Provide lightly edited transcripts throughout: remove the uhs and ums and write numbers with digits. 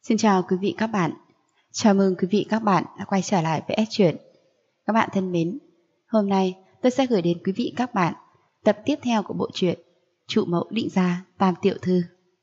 Xin chào quý vị các bạn. Chào mừng quý vị các bạn đã quay trở lại với S Truyện. Các bạn thân mến, hôm nay tôi sẽ gửi đến quý vị các bạn tập tiếp theo của bộ truyện Trụ Mẫu Định Gia Tam Tiểu Thư.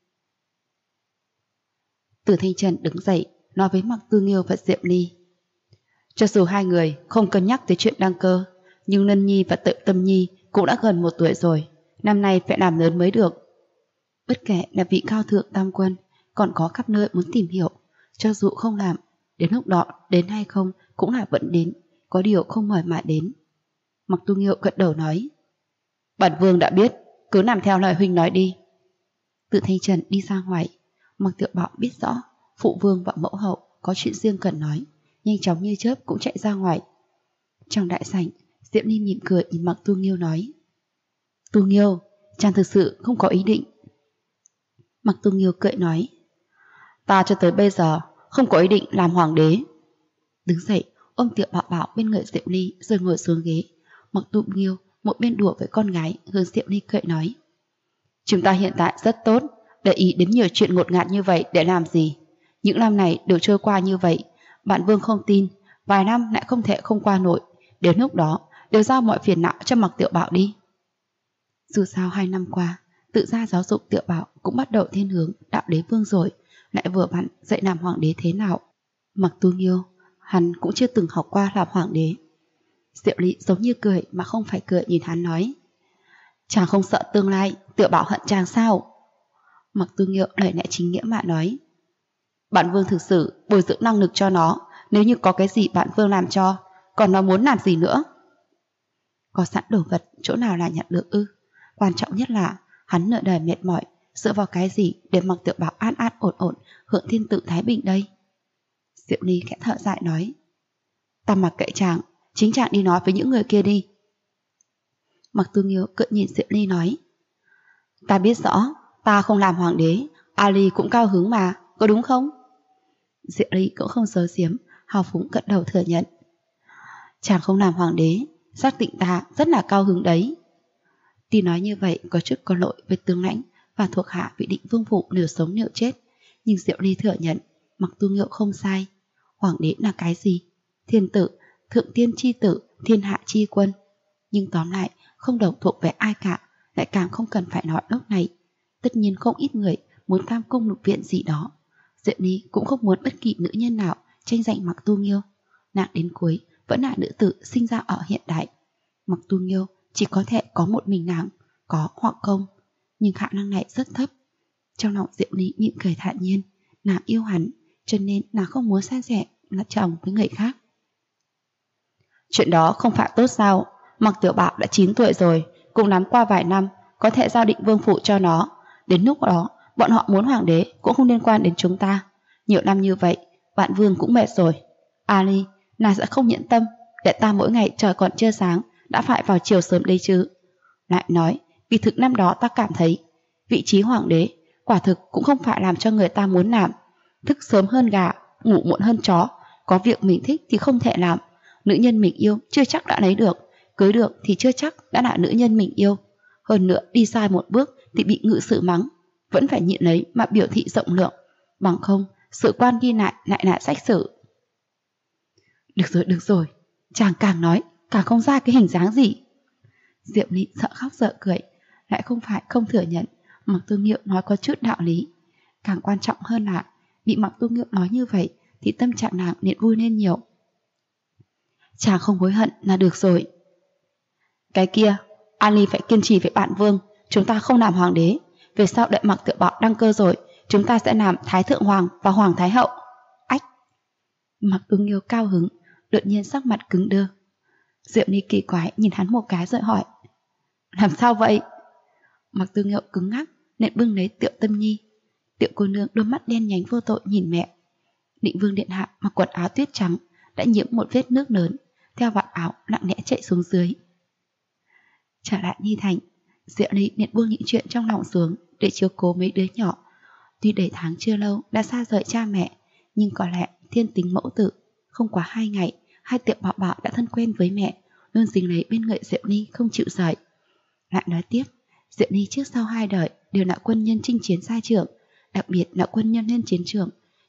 Từ Thanh Trần đứng dậy nói với Mạc Tư Nghiêu và Diệm Ly. Cho dù hai người không cân nhắc tới chuyện đăng cơ, nhưng Lân Nhi và Tự Tâm Nhi cũng đã gần 1 tuổi rồi, năm nay phải làm lớn mới được. Bất kể là vị cao thượng tam quân còn có khắp nơi muốn tìm hiểu, cho dù không làm, đến lúc đó đến hay không cũng là vẫn đến, có điều không mời mà đến. Mạc Tu Nghiêu gật đầu nói, bản vương đã biết, cứ làm theo lời huynh nói đi. Từ Thanh Trần đi ra ngoài. Mạc Tiểu Bảo biết rõ phụ vương và mẫu hậu có chuyện riêng cần nói, nhanh chóng như chớp cũng chạy ra ngoài. Trong đại sảnh, Diệm Ly mỉm cười nhìn Mạc Tu Nghiêu nói, Tu Nghiêu, chàng thực sự không có ý định. Mạc Tu Nghiêu cười nói, ta cho tới bây giờ không có ý định làm hoàng đế. Đứng dậy, ôm Tiểu Bảo Bảo bên người Diệm Ly rồi ngồi xuống ghế. Mạc Tu Nghiêu một bên đùa với con gái, hướng Diệm Ly cười nói, chúng ta hiện tại rất tốt, để ý đến nhiều chuyện ngột ngạt như vậy để làm gì? Những năm này đều trôi qua như vậy, bản vương không tin vài năm lại không thể không qua nổi, đến lúc đó đều giao mọi phiền não cho Mạc Tiểu Bảo đi. Dù sao 2 năm qua, tự ra giáo dục Tiểu Bảo cũng bắt đầu thiên hướng đạo đế vương rồi, lại vừa vặn dạy làm hoàng đế thế nào. Mạc Tu Nghiêu, hắn cũng chưa từng học qua làm hoàng đế. Diệu Ly giống như cười mà không phải cười nhìn hắn nói, chàng không sợ tương lai Tiểu Bảo hận chàng sao? Mạc Tu Nghiêu lời lẽ chính nghĩa mà nói, bản vương thực sự bồi dưỡng năng lực cho nó, nếu như có cái gì bản vương làm cho, còn nó muốn làm gì nữa? Có sẵn đồ vật chỗ nào là nhận được ư? Quan trọng nhất là hắn nợ đời mệt mỏi, dựa vào cái gì để Mạc Tiểu Bảo an an ổn ổn hưởng thiên tự thái bình đây? Diệu Ly khẽ thở dài nói, ta mặc kệ chàng, chính chàng đi nói với những người kia đi. Mạc Tu Nghiêu cự nhìn Diệu Ly nói, ta biết rõ, ta không làm hoàng đế, Ali cũng cao hứng mà, có đúng không? Diệu Ly cũng không giấu giếm, hào phúng gật đầu thừa nhận, chàng không làm hoàng đế, xác định ta rất là cao hứng đấy. Tuy nói như vậy có chút có lỗi với tướng lãnh và thuộc hạ vị Định Vương phủ nửa sống nửa chết, nhưng Diệu Ly thừa nhận Mạc Tu Nghiêu không sai. Hoàng đế là cái gì? Thiên tử, thượng tiên chi tử, thiên hạ chi quân. Nhưng tóm lại không đồng thuộc về ai cả, lại càng không cần phải nói lúc này. Tất nhiên không ít người muốn tham cung lục viện gì đó. Diệu Ly cũng không muốn bất kỳ nữ nhân nào tranh giành Mạc Tu Nghiêu. Nàng đến cuối vẫn là nữ tử sinh ra ở hiện đại. Mạc Tu Nghiêu chỉ có thể có một mình nàng, có hoặc không, nhưng khả năng này rất thấp. Trong lòng Diệu Ly mỉm cười thản nhiên, nàng yêu hắn, cho nên nàng không muốn san sẻ là chồng với người khác. Chuyện đó không phải tốt sao? Mạc Tiểu Bảo đã 9 tuổi rồi, cũng nắm qua vài năm, có thể giao Định Vương phủ cho nó. Đến lúc đó, bọn họ muốn hoàng đế cũng không liên quan đến chúng ta. Nhiều năm như vậy, bạn vương cũng mệt rồi. Ali, nàng sẽ không nhẫn tâm để ta mỗi ngày trời còn chưa sáng đã phải vào chiều sớm đấy chứ. Lại nói, vì thực năm đó ta cảm thấy vị trí hoàng đế quả thực cũng không phải làm cho người ta muốn làm. Thức sớm hơn gà, ngủ muộn hơn chó, có việc mình thích thì không thể làm. Nữ nhân mình yêu chưa chắc đã lấy được, cưới được thì chưa chắc đã là nữ nhân mình yêu. Hơn nữa đi sai một bước thì bị ngự sự mắng, vẫn phải nhịn lấy mà biểu thị rộng lượng, bằng không sự quan ghi lại là sách sử. Được rồi, chàng càng nói càng không ra cái hình dáng gì. Diệm Ly sợ khóc sợ cười, lại không phải không thừa nhận Mạc Tu Nghiêu nói có chút đạo lý. Càng quan trọng hơn là bị Mạc Tu Nghiêu nói như vậy thì tâm trạng nàng liền vui lên nhiều. Chàng không hối hận là được rồi. Cái kia, Ali phải kiên trì với bản vương, chúng ta không làm hoàng đế. Về sau đợi Mạc Tiểu Bảo đăng cơ rồi, chúng ta sẽ làm Thái Thượng Hoàng và Hoàng Thái Hậu. Ách! Mạc Tu Nghiêu cao hứng, đột nhiên sắc mặt cứng đơ. Diệu Ly kỳ quái nhìn hắn một cái rồi hỏi, làm sao vậy? Mạc Tu Nghiêu cứng ngắc nên bưng lấy Tiểu Tâm Nhi. Tiểu cô nương đôi mắt đen nhánh vô tội nhìn mẹ. Định Vương điện hạ mặc quần áo tuyết trắng đã nhiễm một vết nước lớn, theo vạt áo lặng lẽ chạy xuống dưới. Trở lại Nhi Thành, Diệu Ly liền buông những chuyện trong lòng xuống để chiếu cố mấy đứa nhỏ. Tuy đầy tháng chưa lâu đã xa rời cha mẹ, nhưng có lẽ thiên tính mẫu tử, không quá 2 ngày, hai Tiểu Bảo Bảo đã thân quen với mẹ, luôn dính lấy bên người Diệu Ly không chịu rời. Lại nói tiếp, Diệu Ly trước sau 2 đời đều là quân nhân chinh chiến xa trường, đặc biệt là quân nhân lên chiến trường,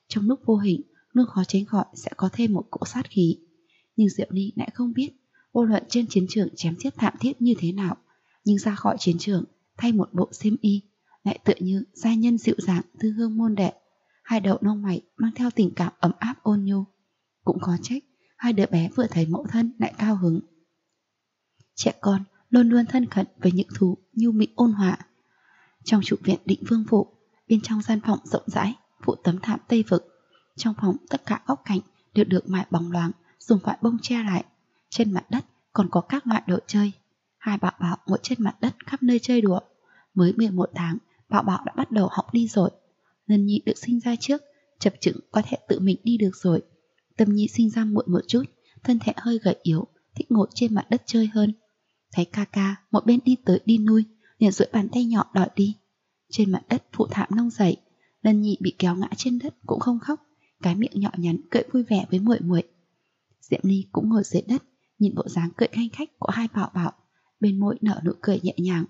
Trong lúc vô hình, luôn khó tránh khỏi sẽ có thêm một cỗ sát khí. Nhưng Diệu Ly lại không biết, vô luận trên chiến trường chém giết thảm thiết như thế nào, nhưng ra khỏi chiến trường, thay một bộ xiêm y, lại tựa như giai nhân dịu dàng thư hương môn đệ. Hai đầu lông mày mang theo tình cảm ấm áp ôn nhu. Cũng có trách, hai đứa bé vừa thấy mẫu thân lại cao hứng. Trẻ con luôn luôn thân cận với những thú nhu mỹ ôn hòa. Trong trụ viện Định Vương phủ, bên trong gian phòng rộng rãi, phủ tấm thảm Tây vực. Trong phòng tất cả góc cạnh đều được mài bóng loáng, dùng vải bông che lại. Trên mặt đất còn có các loại đồ chơi. Hai bảo bảo ngồi trên mặt đất khắp nơi chơi đùa. Mới 11 tháng, bảo bảo đã bắt đầu học đi rồi. Ngân Nhi được sinh ra trước, chập chững có thể tự mình đi được rồi. Tâm Nhi sinh ra muộn một chút, thân thể hơi gầy yếu, thích ngồi trên mặt đất chơi hơn. Thấy ca ca một bên đi tới đi lui, liền duỗi bàn tay nhỏ đòi đi. Trên mặt đất phụ thảm nông dậy, Ngân Nhi bị kéo ngã trên đất cũng không khóc, cái miệng nhỏ nhắn cười vui vẻ với muội muội. Diệm Ly cũng ngồi dưới đất, nhìn bộ dáng cười khanh khách của hai bảo bảo, bên môi nở nụ cười nhẹ nhàng.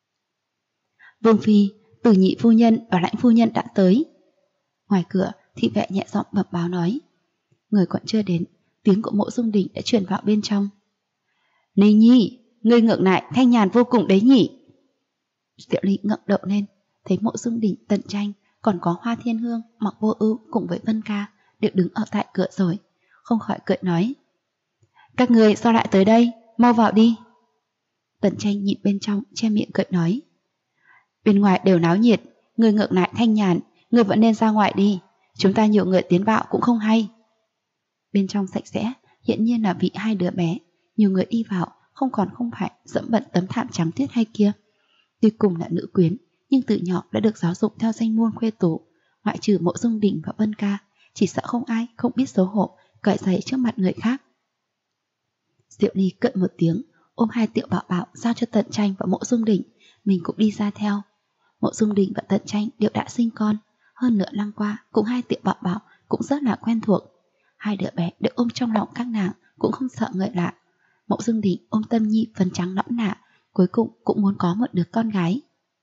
Vương phi, Từ nhị phu nhân và Lãnh phu nhân đã tới. Ngoài cửa, thị vệ nhẹ giọng bẩm báo nói. Người còn chưa đến, tiếng của Mộ Dung Đình đã truyền vào bên trong. Ly Nhi, ngươi ngượng lại thanh nhàn vô cùng đấy nhỉ? Diệu Ly ngẩng đầu lên, thấy Mộ Dung Đình, Tần Tranh, còn có Hoa Thiên Hương, Mặc Vô Ưu cùng với Vân Ca đều đứng ở tại cửa rồi, không khỏi cười nói. Các người sao lại tới đây, mau vào đi. Tần Tranh nhìn bên trong, che miệng cười nói. Bên ngoài đều náo nhiệt, người ngượng lại thanh nhàn, người vẫn nên ra ngoài đi, chúng ta nhiều người tiến vào cũng không hay. Bên trong sạch sẽ, hiện nhiên là vì hai đứa bé, nhiều người đi vào, không phải dẫm bận tấm thảm trắng tuyết hay kia. Tuy cùng là nữ quyến, nhưng từ nhỏ đã được giáo dục theo danh môn khuê tú, ngoại trừ Mộ Dung Đình và Vân Ca, chỉ sợ không ai không biết xấu hổ cởi giày trước mặt người khác. Diệu Ly cận một tiếng, ôm hai Tiểu Bảo Bảo giao cho Tần Tranh và Mộ Dung Đình, mình cũng đi ra theo. Mộ Dung Đình và Tần Tranh đều đã sinh con, hơn nửa năm qua cùng hai Tiểu Bảo Bảo cũng rất là quen thuộc. Hai đứa bé được ôm trong lòng các nàng cũng không sợ người lạ. Mộ Dung Đình ôm Tâm Nhi phấn trắng nõn nà, cuối cùng cũng muốn có một đứa con gái.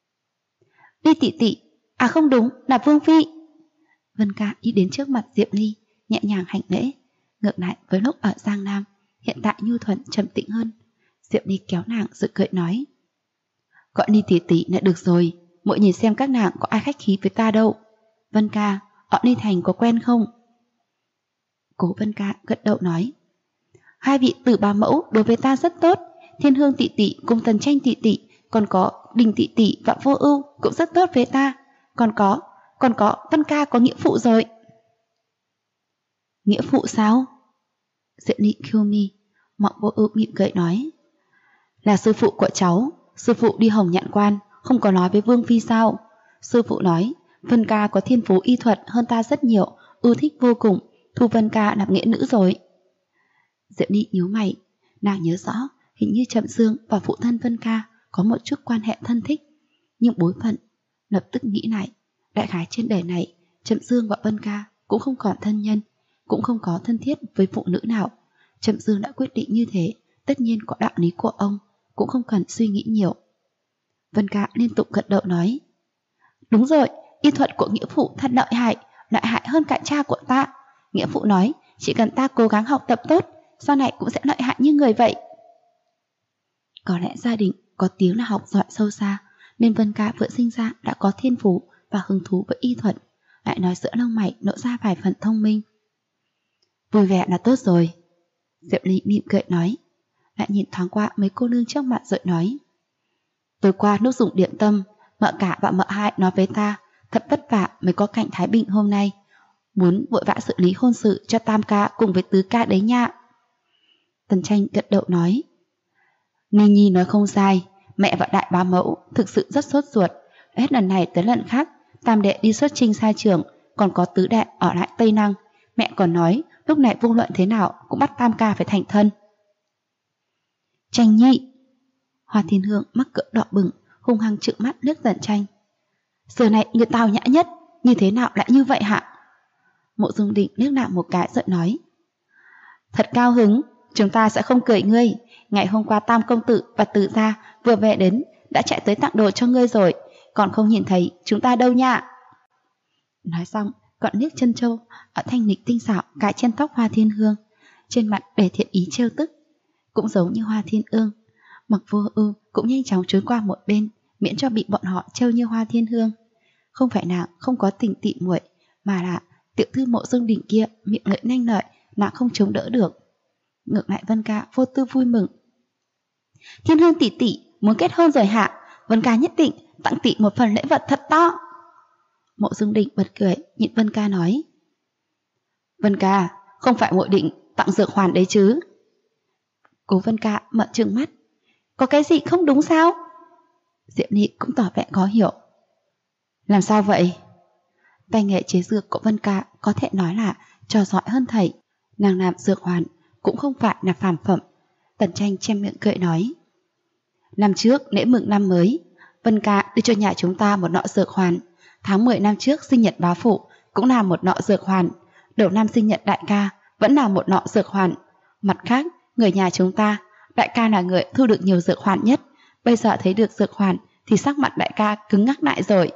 Đi tỷ tỷ, à không đúng, là Vương phi. Vân Ca đi đến trước mặt Diệp Ly, nhẹ nhàng hành lễ. Ngược lại với lúc ở Giang Nam, hiện tại nhu thuận trầm tĩnh hơn. Diệp Ly kéo nàng rồi cười nói. Gọi đi tỷ tỷ là được rồi, muội nhìn xem các nàng có ai khách khí với ta đâu. Vân Ca, ở Ni Thành có quen không? Cố Vân Ca gật đầu nói. Hai vị tử bà mẫu đối với ta rất tốt, Thiên Hương tỷ tỷ cùng Tần Tranh tỷ tỷ, còn có Đình tỷ tỷ và Vô Ưu cũng rất tốt với ta. Còn có Vân Ca có nghĩa phụ rồi. Nghĩa phụ sao? Diệu Ly khiêu mi, Mặc Vô Ưu mỉm cười nói. Là sư phụ của cháu, sư phụ đi Hồng Nhạn Quan, không có nói với Vương phi sao? Sư phụ nói, Vân Ca có thiên phú y thuật hơn ta rất nhiều, ưa thích vô cùng, thu Vân Ca làm nghĩa nữ rồi. Diệu Ly nhíu mày, nàng nhớ rõ, hình như Trầm Dương và phụ thân Vân Ca có một chút quan hệ thân thích, nhưng bối phận, lập tức nghĩ lại, đại khái trên đời này, Trầm Dương và Vân Ca cũng không còn thân nhân, cũng không có thân thiết với phụ nữ nào. Trầm Dương đã quyết định như thế, tất nhiên có đạo lý của ông, cũng không cần suy nghĩ nhiều. Vân Ca liên tục gật đầu nói. Đúng rồi, y thuật của nghĩa phụ thật lợi hại hơn cả cha của ta. Nghĩa phụ nói, chỉ cần ta cố gắng học tập tốt, sau này cũng sẽ lợi hại như người vậy. Có lẽ gia đình có tiếng là học giỏi sâu xa, nên Vân Ca vừa sinh ra đã có thiên phú và hứng thú với y thuật, lại nói giữa lông mày lộ ra vài phần thông minh. Vui vẻ là tốt rồi. Diệu Ly mỉm cười nói, lại nhìn thoáng qua mấy cô nương trước mặt rồi nói. Tối qua lúc dùng điểm tâm, mợ cả và mợ hai nói với ta, thật vất vả mới có cảnh thái bình hôm nay, muốn vội vã xử lý hôn sự cho Tam ca cùng với Tứ ca đấy nha. Tần Tranh gật đầu nói. Ni Nhi nói không sai, mẹ và đại bá mẫu thực sự rất sốt ruột, hết lần này tới lần khác, Tam đệ đi xuất chinh xa trường, còn có Tứ đệ ở lại Tây Năng, mẹ còn nói lúc này vô luận thế nào cũng bắt Tam ca phải thành thân. Tranh Nhi. Hoa Thiên Hương mắc cỡ đỏ bừng, hung hăng trợn mắt liếc Tần Tranh. Giờ này người tào nhã nhất, như thế nào lại như vậy hả? Mộ Dung Định liếc nàng một cái rồi nói. Thật cao hứng, chúng ta sẽ không cười ngươi. Ngày hôm qua Tam công tử và Từ gia vừa về đến, đã chạy tới tặng đồ cho ngươi rồi, còn không nhìn thấy chúng ta đâu nha. Nói xong, còn liếc chân châu ở thanh lịch tinh xảo cài trên tóc Hoa Thiên Hương, trên mặt để thiện ý trêu tức. Cũng giống như Hoa Thiên Ương, Mặc Vô Ưu cũng nhanh chóng trốn qua một bên, miễn cho bị bọn họ trêu như Hoa Thiên Hương. Không phải nàng không có tình tỉ muội, mà là tiểu thư Mộ Dương Đình kia miệng lưỡi nhanh lợi, nàng không chống đỡ được. Ngược lại Vân Ca vô tư vui mừng. Thiên Hương tỷ tỷ muốn kết hôn rồi hả? Vân Ca nhất định tặng tỷ một phần lễ vật thật to. Mộ Dương Đình bật cười, nhìn Vân Ca nói. Vân Ca, không phải muội định tặng dược hoàn đấy chứ? Cố Vân Ca mở trừng mắt. Có cái gì không đúng sao? Diệp Nị cũng tỏ vẻ khó hiểu. Làm sao vậy? Tay nghề chế dược của Vân Ca có thể nói là trò giỏi hơn thầy. Nàng làm dược hoàn cũng không phải là phàm phẩm. Tần Tranh che miệng cười nói. Năm trước lễ mừng năm mới, Vân Ca đưa cho nhà chúng ta một nọ dược hoàn. Tháng 10 năm trước sinh nhật bá phụ cũng là một nọ dược hoàn. Đầu năm sinh nhật đại ca vẫn là một nọ dược hoàn. Mặt khác, người nhà chúng ta, đại ca là người thu được nhiều dược hoàn nhất. Bây giờ thấy được dược hoàn thì sắc mặt đại ca cứng ngắc lại rồi.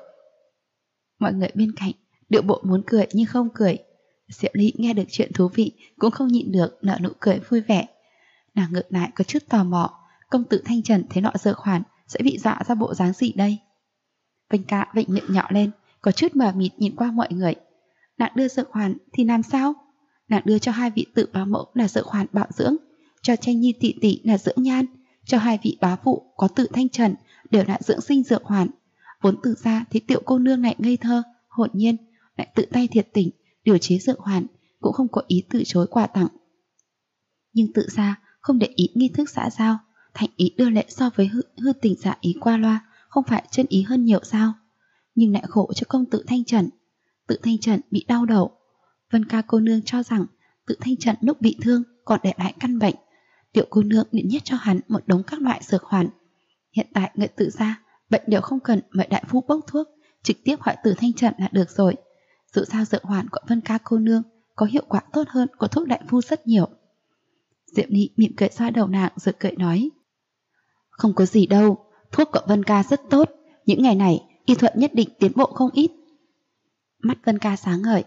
Mọi người bên cạnh điệu bộ muốn cười nhưng không cười. Diệu Ly nghe được chuyện thú vị cũng không nhịn được nở nụ cười vui vẻ. Nàng ngược lại có chút tò mò, công tử Thanh Trần thấy nọ dược hoàn sẽ bị dọa ra bộ dáng gì đây? Vân Ca vịnh miệng nhỏ lên, có chút mờ mịt nhìn qua mọi người. Nàng đưa dược hoàn thì làm sao? Nàng đưa cho hai vị tự bá mẫu là dược hoàn bảo dưỡng, cho Tranh Nhi tỷ tỷ là dưỡng nhan, cho hai vị bá phụ có tự Thanh Trần đều là dưỡng sinh dược hoàn. Vốn tự ra thì tiểu cô nương này ngây thơ, hồn nhiên, lại tự tay thiệt tình điều chế dược hoàn, cũng không có ý từ chối quà tặng. Nhưng tự ra không để ý nghi thức xã giao, thành ý đưa lễ so với hư tình giả ý qua loa, không phải chân ý hơn nhiều sao? Nhưng lại khổ cho công tử Thanh Trần. Tự Thanh Trần bị đau đầu. Vân Ca cô nương cho rằng tự Thanh Trần lúc bị thương còn để lại căn bệnh. Tiểu cô nương định nhét cho hắn một đống các loại dược hoàn. Hiện tại người tự ra bệnh đều không cần mời đại phu bốc thuốc, trực tiếp hỏi từ Thanh Trần là được rồi. Dù sao dược hoàn của Vân Ca cô nương có hiệu quả tốt hơn của thuốc đại phu rất nhiều. Diệp Nị mỉm cười xoa đầu nàng rồi cười nói. Không có gì đâu, thuốc của Vân Ca rất tốt, những ngày này y thuật nhất định tiến bộ không ít. Mắt Vân Ca sáng ngời.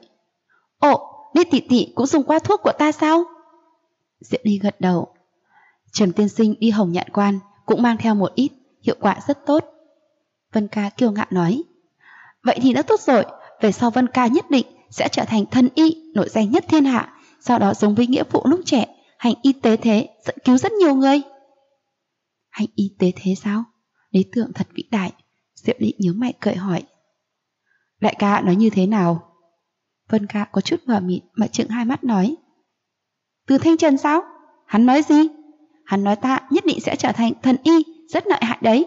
Ồ, Ly tỷ tỷ cũng dùng qua thuốc của ta sao? Diệp Nị gật đầu. Trầm tiên sinh đi Hồng Nhạn Quan cũng mang theo một ít, hiệu quả rất tốt. Vân Ca kiêu ngạo nói. Vậy thì đã tốt rồi, về sau Vân Ca nhất định sẽ trở thành thần y nổi danh nhất thiên hạ, sau đó giống với nghĩa phụ lúc trẻ, hành y tế thế, dẫn cứu rất nhiều người. Hành y tế thế sao? Lý tưởng thật vĩ đại. Diệp Nị nhíu mày cười hỏi. Đại ca nói như thế nào? Vân Ca có chút mờ mịt mà trợn hai mắt nói. Từ Thanh Trần sao? Hắn nói gì? Hắn nói ta nhất định sẽ trở thành thần y, rất lợi hại đấy.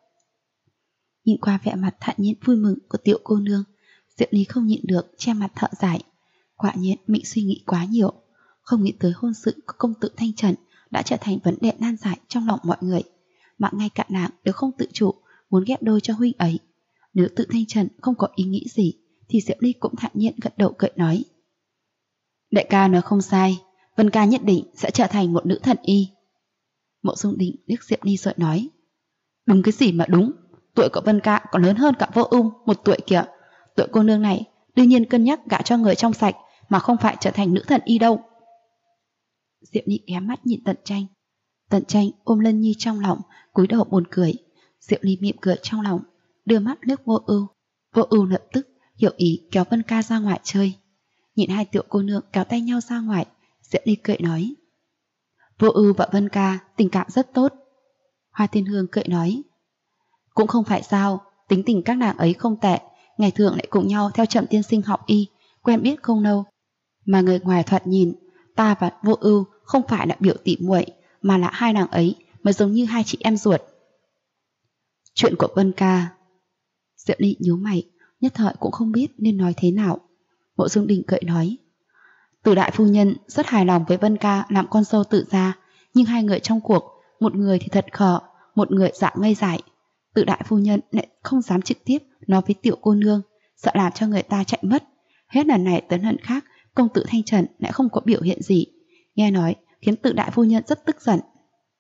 Nhìn qua vẻ mặt thản nhiên vui mừng của tiểu cô nương, Diệp Ly không nhịn được che mặt thở dài. Quả nhiên mình suy nghĩ quá nhiều, không nghĩ tới hôn sự của công tử Thanh Trần đã trở thành vấn đề nan giải trong lòng mọi người, mà ngay cả nàng đều không tự chủ muốn ghép đôi cho huynh ấy. Nếu tự Thanh Trần không có ý nghĩ gì thì Diệp Ly cũng thản nhiên gật đầu cười nói. Đại ca nói không sai, Vân Ca nhất định sẽ trở thành một nữ thần y. Mộ Dung Đình liếc Diệp Ly rồi nói. Đúng cái gì mà đúng, tuổi của Vân Ca còn lớn hơn cả Vô Ung một tuổi kìa. Tuổi cô nương này đương nhiên cân nhắc gả cho người trong sạch, mà không phải trở thành nữ thần y đâu. Diệp Ly ghé mắt nhìn Tần Tranh. Tần Tranh ôm Lân Nhi trong lòng, cúi đầu buồn cười. Diệp Ly mỉm cười trong lòng, đưa mắt liếc Vô Ưu. Vô Ưu lập tức hiểu ý kéo Vân Ca ra ngoài chơi. Nhìn hai tiểu cô nương kéo tay nhau ra ngoài, Diệp Ly cười nói. Vô Ưu và Vân Ca tình cảm rất tốt. Hoa Thiên Hương cười nói. Cũng không phải sao, tính tình các nàng ấy không tệ, ngày thường lại cùng nhau theo Trầm tiên sinh học y, quen biết không lâu. Mà người ngoài thoạt nhìn, ta và Vô Ưu không phải là biểu tỷ muội, mà là hai nàng ấy mới giống như hai chị em ruột. Chuyện của Vân Ca. Diệp Ly nhíu mày, nhất thời cũng không biết nên nói thế nào. Mộ Dung Đình cười nói. Từ đại phu nhân rất hài lòng với Vân Ca làm con dâu tự gia, nhưng hai người trong cuộc, một người thì thật khờ, một người dạ ngây dại. Từ đại phu nhân lại không dám trực tiếp nói với tiểu cô nương, sợ làm cho người ta chạy mất. Hết lần này tới lần khác, công tử Thanh Trần lại không có biểu hiện gì, nghe nói khiến tự đại phu nhân rất tức giận.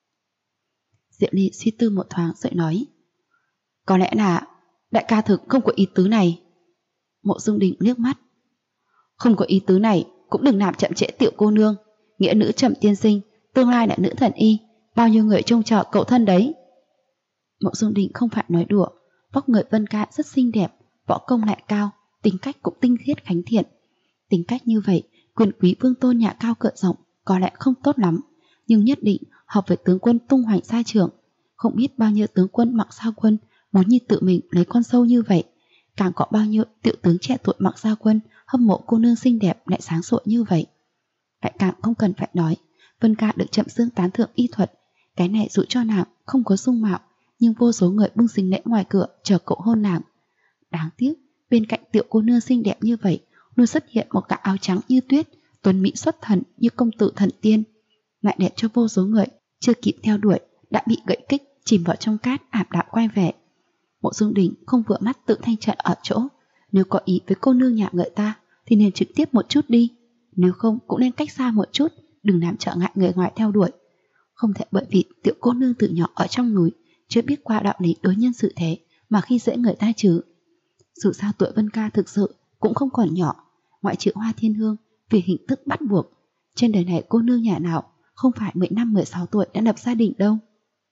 Diệp Ly suy tư một thoáng rồi nói. Có lẽ là đại ca thực không có ý tứ này. Mộ Dung Đình liếc mắt. Không có ý tứ này, cũng đừng làm chậm trễ Tiểu cô nương. Nghĩa nữ Trầm tiên sinh, tương lai là nữ thần y, bao nhiêu người trông chờ cậu thân đấy. Mộ Dung Đình không phải nói đùa, vóc người Vân Ca rất xinh đẹp, võ công lại cao, tính cách cũng tinh khiết khánh thiện. Tính cách như vậy, quyền quý vương tôn nhà cao cửa rộng có lẽ không tốt lắm, nhưng nhất định hợp với tướng quân tung hoành sai trưởng. Không biết bao nhiêu tướng quân mặc sao quân muốn như tự mình lấy con dâu như vậy, càng có bao nhiêu tiểu tướng trẻ tuổi mặc sao quân hâm mộ cô nương xinh đẹp lại sáng sủa như vậy. Lại càng không cần phải nói, Vân Ca được Trầm Dương tán thưởng y thuật, cái này dụ cho nàng không có dung mạo, nhưng vô số người bưng xính lễ ngoài cửa chờ cậu hôn nàng. Đáng tiếc, bên cạnh Tiểu cô nương xinh đẹp như vậy luôn xuất hiện một cái áo trắng như tuyết, tuấn mỹ xuất thần như công tử thần tiên, lại đẹp cho vô số người chưa kịp theo đuổi đã bị gãy kích chìm vào trong cát ảm đạm quay về. Mộ Dung Đình không vừa mắt tự thanh trận ở chỗ, nếu có ý với cô nương nhà người ta thì nên trực tiếp một chút đi, nếu không cũng nên cách xa một chút, đừng làm trở ngại người ngoài theo đuổi. Không thể bởi vì Tiểu cô nương từ nhỏ ở trong núi chưa biết qua đạo lý đối nhân xử thế mà khi dễ người ta chứ. Dù sao tuổi Vân Ca thực sự cũng không còn nhỏ, ngoại trừ Hoa Thiên Hương vì hình thức bắt buộc, trên đời này cô nương nhà nào không phải 15-16 tuổi đã lập gia đình đâu.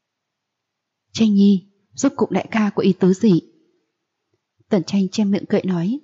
Tranh Nhi, rốt cục đại ca có ý tứ gì? Tần Tranh che miệng cười nói.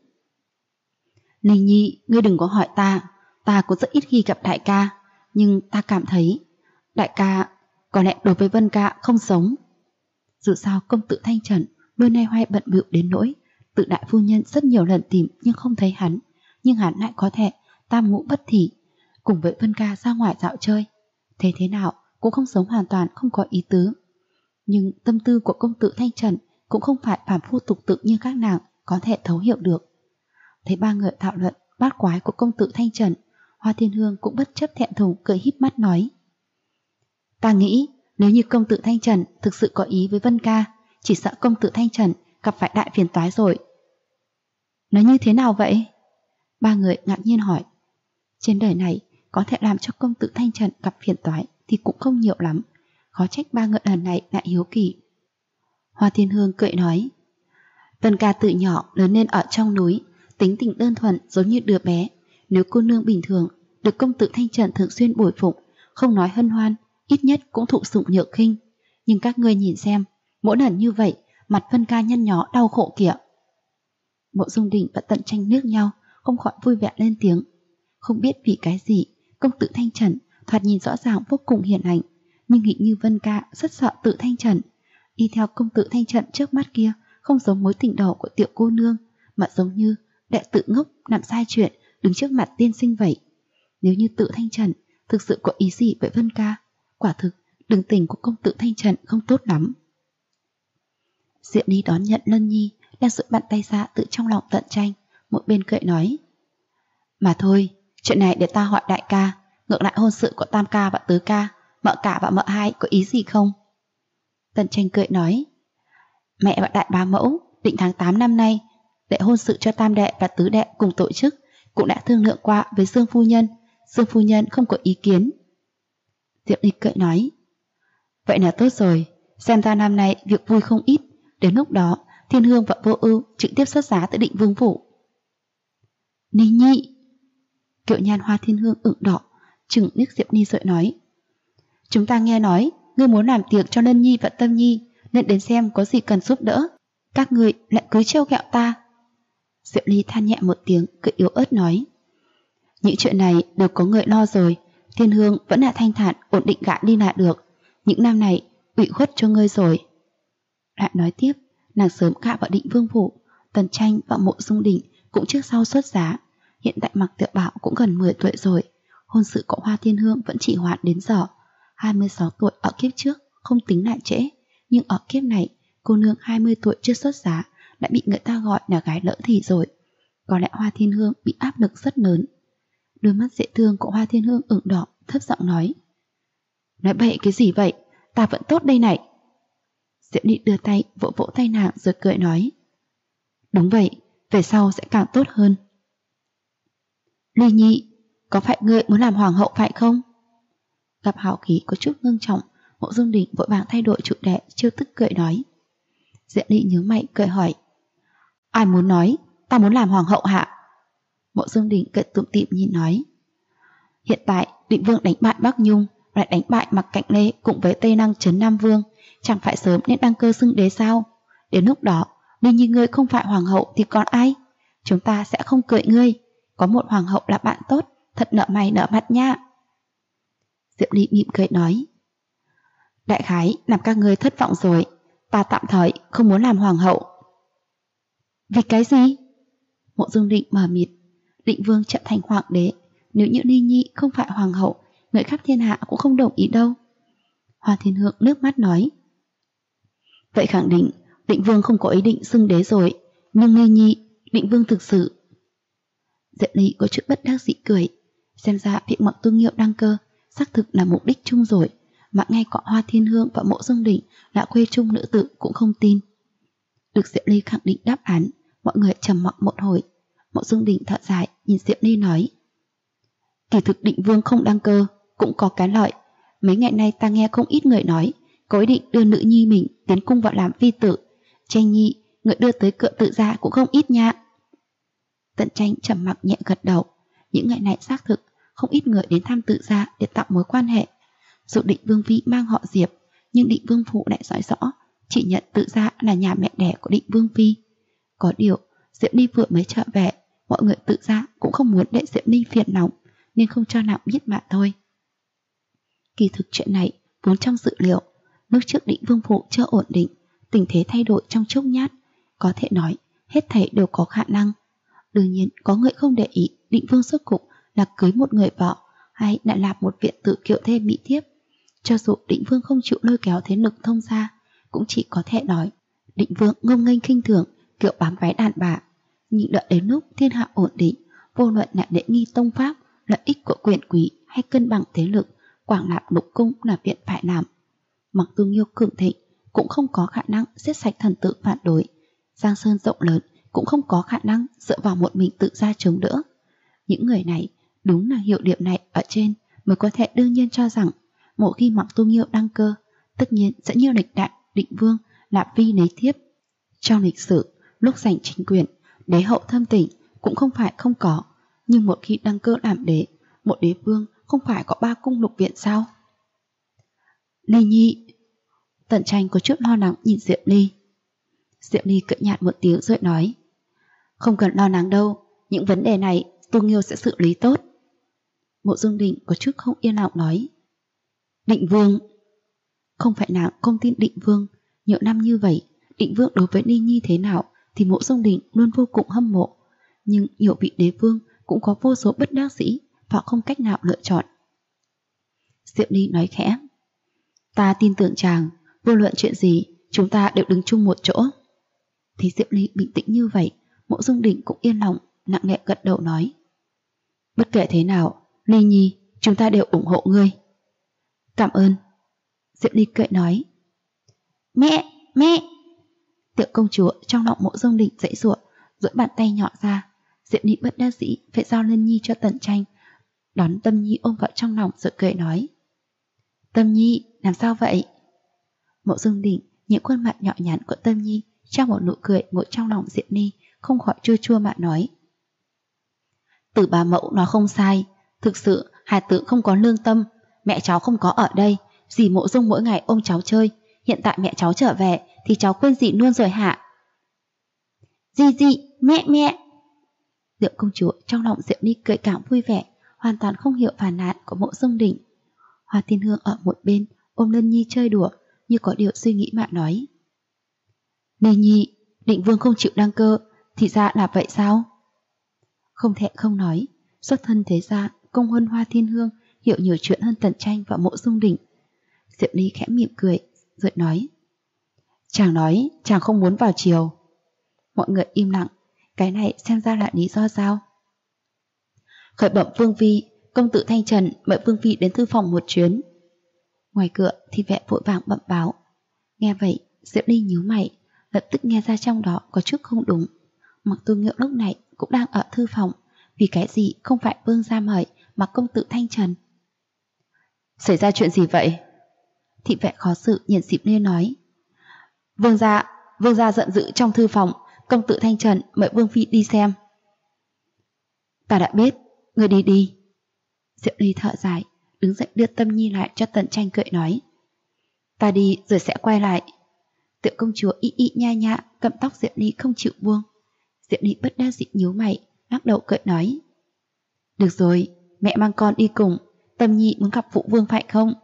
Ninh Nhi, ngươi đừng có hỏi ta cũng rất ít khi gặp đại ca, nhưng ta cảm thấy đại ca có lẽ đối với Vân Ca không giống. Dù sao công tử Thanh Trần bữa nay hoài bận bịu đến nỗi tự đại phu nhân rất nhiều lần tìm nhưng không thấy hắn, nhưng hắn lại có thể tam ngũ bất thị, cùng với Vân Ca ra ngoài dạo chơi. Thế nào cũng không giống hoàn toàn không có ý tứ. Nhưng tâm tư của công tử Thanh Trần cũng không phải phàm phu tục tự như các nàng có thể thấu hiểu được. Thấy ba người thảo luận bát quái của công tử Thanh Trần, Hoa Thiên Hương cũng bất chấp thẹn thùng cười híp mắt nói. Ta nghĩ nếu như công tử Thanh Trần thực sự có ý với Vân Ca, chỉ sợ công tử Thanh Trần gặp phải đại phiền toái rồi. Nó như thế nào vậy? Ba người ngạc nhiên hỏi. Trên đời này có thể làm cho công tử Thanh Trần gặp phiền toái thì cũng không nhiều lắm, khó trách ba người lần này lại hiếu kỳ. Hoa Thiên Hương cười nói. Vân Ca từ nhỏ lớn lên ở trong núi, tính tình đơn thuần giống như đứa bé. Nếu cô nương bình thường được công tử Thanh Trần thường xuyên bồi phụng, không nói hân hoan, ít nhất cũng thụ sủng nhược khinh. Nhưng các ngươi nhìn xem, mỗi lần như vậy mặt Vân Ca nhăn nhó đau khổ kìa. Mộ Dung Đình và Tần Tranh nước nhau, không khỏi vui vẻ lên tiếng. Không biết vì cái gì, công tử Thanh Trần thoạt nhìn rõ ràng vô cùng hiền lành, nhưng hình như Vân Ca rất sợ tự Thanh Trần. Y theo công tử Thanh Trần trước mắt kia không giống mối tình đầu của Tiểu cô nương, mà giống như đệ tử ngốc làm sai chuyện đứng trước mặt tiên sinh vậy. Nếu như tự Thanh Trần thực sự có ý gì với Vân Ca, quả thực đường tình của công tử Thanh Trần không tốt lắm. Diệu Ly đón nhận Lân Nhi đang duỗi bàn tay ra từ trong lòng Tần Tranh, một bên cười nói. Mà thôi, chuyện này để ta hỏi đại ca, ngược lại hôn sự của tam ca và tứ ca, mợ cả và mợ hai có ý gì không? Tần Tranh cười nói. Mẹ và đại bá mẫu định tháng 8 năm nay để hôn sự cho tam đệ và tứ đệ cùng tổ chức, cũng đã thương lượng qua với Dương phu nhân. Dương phu nhân không có ý kiến. Diệu Ly cười nói. Vậy là tốt rồi, xem ra năm nay việc vui không ít, đến lúc đó Thiên Hương và Vô Ưu trực tiếp xuất giá tới Định Vương phủ. Ninh Nhi. Kiệu Nhan Hoa Thiên Hương ửng đỏ, chừng liếc Diệp Ni rồi nói. Chúng ta nghe nói ngươi muốn làm tiệc cho Lân Nhi và Tâm Nhi, nên đến xem có gì cần giúp đỡ. Các người lại cứ trêu ghẹo ta. Diệp Ly than nhẹ một tiếng, cười yếu ớt nói. Những chuyện này đều có người lo rồi, Thiên Hương vẫn là thanh thản ổn định gả đi là được. Những năm này ủy khuất cho ngươi rồi. Lại nói tiếp, nàng sớm gả vào Định Vương phủ, Tần Tranh và Mộ Dung Đình cũng trước sau xuất giá. Hiện tại Mạc Tiểu Bảo cũng gần 10 tuổi rồi, hôn sự của Hoa Thiên Hương vẫn chỉ hoãn đến giờ. 26 tuổi ở kiếp trước không tính lại trễ, nhưng ở kiếp này cô nương 20 tuổi chưa xuất giá đã bị người ta gọi là gái lỡ thì rồi. Có lẽ Hoa Thiên Hương bị áp lực rất lớn. Đôi mắt dễ thương của Hoa Thiên Hương ửng đỏ, thấp giọng nói. Nói bậy cái gì vậy, ta vẫn tốt đây này. Diệu Ly đưa tay vỗ vỗ tay nàng rồi cười nói. Đúng vậy, về sau sẽ càng tốt hơn. Ly Nhi, có phải ngươi muốn làm hoàng hậu phải không? Gặp hào khí có chút ngưng trọng, Mộ Dung Đình vội vàng thay đổi chủ đề, trêu tức cười nói. Diệu Ly nhướng mày cười hỏi. Ai muốn nói ta muốn làm hoàng hậu hạ? Mộ Dương Đình cười tủm tỉm nhìn nói. Hiện tại Định Vương đánh bại Bắc Nhung, lại đánh bại Mặc Cạnh Lê cùng với Tây Năng Trấn Nam Vương, chẳng phải sớm nên đăng cơ xưng đế sao? Đến lúc đó, nếu như ngươi không phải hoàng hậu thì còn ai? Chúng ta sẽ không cưỡi ngươi. Có một hoàng hậu là bạn tốt, thật nợ mày nợ mặt nha. Diệp Ly mỉm cười nói. Đại khái làm các ngươi thất vọng rồi, ta tạm thời không muốn làm hoàng hậu. Vì cái gì? Mộ Dương Định mờ mịt. Định Vương trở thành hoàng đế, nếu như Ly Nhi không phải hoàng hậu, người khắp thiên hạ cũng không đồng ý đâu. Hoa Thiên Hương nước mắt nói. Vậy khẳng định Định Vương không có ý định xưng đế rồi, nhưng Ly Nhi, Định Vương thực sự. Diệp Ly có chút bất đắc dĩ cười. Xem ra việc Mặc Tu Nghiêu đăng cơ xác thực là mục đích chung rồi, mà ngay cả Hoa Thiên Hương và Mộ Dương Định là quê chung nữ tử cũng không tin. Được Diệp Ly khẳng định đáp án, mọi người trầm mặc một hồi. Mộ Dương Định thở dài nhìn Diệp Ly nói. Kỳ thực Định Vương không đăng cơ cũng có cái lợi. Mấy ngày nay ta nghe không ít người nói có ý định đưa nữ nhi mình tiến cung vào làm phi tử. Tranh Nhi, người đưa tới cửa tự gia cũng không ít nha. Tận Tranh trầm mặc nhẹ gật đầu. Những ngày này xác thực không ít người đến thăm tự gia để tạo mối quan hệ. Dù Định Vương phi mang họ Diệp, nhưng Định Vương phủ lại nói rõ chỉ nhận tự gia là nhà mẹ đẻ của Định Vương phi. Có điều Diệp Ly vừa mới trở về, mọi người tự gia cũng không muốn để Diệp Ly phiền lòng, nên không cho nàng biết mà thôi. Kỳ thực chuyện này vốn trong dự liệu. Lúc trước Định Vương phủ chưa ổn định, tình thế thay đổi trong chốc nhát, có thể nói hết thảy đều có khả năng. Đương nhiên có người không để ý Định Vương xuất cục là cưới một người vợ hay lại làm một viện tự kiệu thê mỹ thiếp. Cho dù Định Vương không chịu lôi kéo thế lực thông gia, cũng chỉ có thể nói Định Vương ngông nghênh khinh thường kiểu bám váy đàn bà. Nhưng đợi đến lúc thiên hạ ổn định, vô luận là lễ nghi tông pháp, lợi ích của quyền quý hay cân bằng thế lực, Quảng Lạp lục cung là viện phải làm. Mặc Tu Nghiêu cường thịnh cũng không có khả năng giết sạch thần tử phản đối. Giang Sơn rộng lớn cũng không có khả năng dựa vào một mình tự gia chống đỡ. Những người này đúng là hiểu điểm này ở trên mới có thể đương nhiên cho rằng mỗi khi Mặc Tu Nghiêu đăng cơ, tất nhiên sẽ như lịch đại Định Vương là vi nấy thiếp. Trong lịch sử, lúc giành chính quyền, đế hậu thâm tình cũng không phải không có, nhưng một khi đăng cơ làm đế, một đế vương không phải có 3 cung lục viện sao? Ly Nhi. Tần Tranh có chút lo lắng nhìn Diệp Ly. Diệp Ly cợt nhạt một tiếng rồi nói. Không cần lo lắng đâu, những vấn đề này Tu Nghiêu sẽ xử lý tốt. Mộ Dương Định có chút không yên lòng nói. Định Vương. Không phải nàng không tin Định Vương, nhiều năm như vậy, Định Vương đối với Ly Nhi thế nào thì Mộ Dương Định luôn vô cùng hâm mộ. Nhưng nhiều vị đế vương cũng có vô số bất đắc dĩ và không cách nào lựa chọn. Diệp Ly nói khẽ. Ta tin tưởng chàng, vô luận chuyện gì, chúng ta đều đứng chung một chỗ. Thấy Diệp Ly bình tĩnh như vậy, Mộ Dương Định cũng yên lòng, nặng nề gật đầu nói. Bất kể thế nào, Ly Nhi, chúng ta đều ủng hộ ngươi. Cảm ơn. Diệp Ly cười nói. Mẹ, mẹ. Tiểu công chúa trong lòng Mộ Dương Định dãy giụa, duỗi bàn tay nhỏ ra. Diệp Ly bất đắc dĩ phải giao Lân Nhi cho Tần Tranh, đón Tâm Nhi ôm vào trong lòng rồi cười nói. Tâm Nhi, làm sao vậy? Mộ Dương Định những khuôn mặt nhỏ nhắn của Tâm Nhi trong một nụ cười ngồi trong lòng Diệp Ly, không khỏi chua chua mà nói. Từ bà mẫu nói không sai, thực sự hài tử không có lương tâm, mẹ cháu không có ở đây, dì Mộ Dung mỗi ngày ôm cháu chơi, hiện tại mẹ cháu trở về thì cháu quên dì luôn rồi hả? Dì, mẹ. Tiểu công chúa trong lòng Diệp Ly cười cảm vui vẻ, hoàn toàn không hiểu phản nàn của Mộ Dương Định. Hoa Thiên Hương ở một bên ôm Lân Nhi chơi đùa, như có điều suy nghĩ mà nói. Ly Nhi, Định Vương không chịu đăng cơ, thì ra là vậy sao? Không thể không nói, xuất thân thế gia, công huân Hoa Thiên Hương hiểu nhiều chuyện hơn Tần Tranh và Mộ Dương Định. Diệp Ly khẽ mỉm cười, rồi nói. Chàng nói chàng không muốn vào triều. Mọi người im lặng, cái này xem ra là lý do sao? Khởi bẩm Vương phi, công tử Thanh Trần mời Vương phi đến thư phòng một chuyến. Ngoài cửa thì vệ vội vàng bẩm báo. Nghe vậy, Diệp Ly nhíu mày, lập tức nghe ra trong đó có chút không đúng. Mặc Tu Nghiêu lúc này cũng đang ở thư phòng, vì cái gì không phải vương gia mời mà công tử Thanh Trần? Xảy ra chuyện gì vậy? Thị vệ khó xử nhìn Diệp Ly nói. Vương gia giận dữ trong thư phòng, công tử Thanh Trần mời Vương phi đi xem. Ta đã biết, ngươi đi đi. Diệu Ly thở dài, đứng dậy đưa Tâm Nhi lại cho Tần Tranh cười nói. Ta đi rồi sẽ quay lại. Tiểu công chúa y y nha nhạ cầm tóc Diệu Ly không chịu buông. Diệu Ly bất đắc dĩ nhíu mày, lắc đầu cười nói. Được rồi, mẹ mang con đi cùng, Tâm Nhi muốn gặp phụ vương phải không?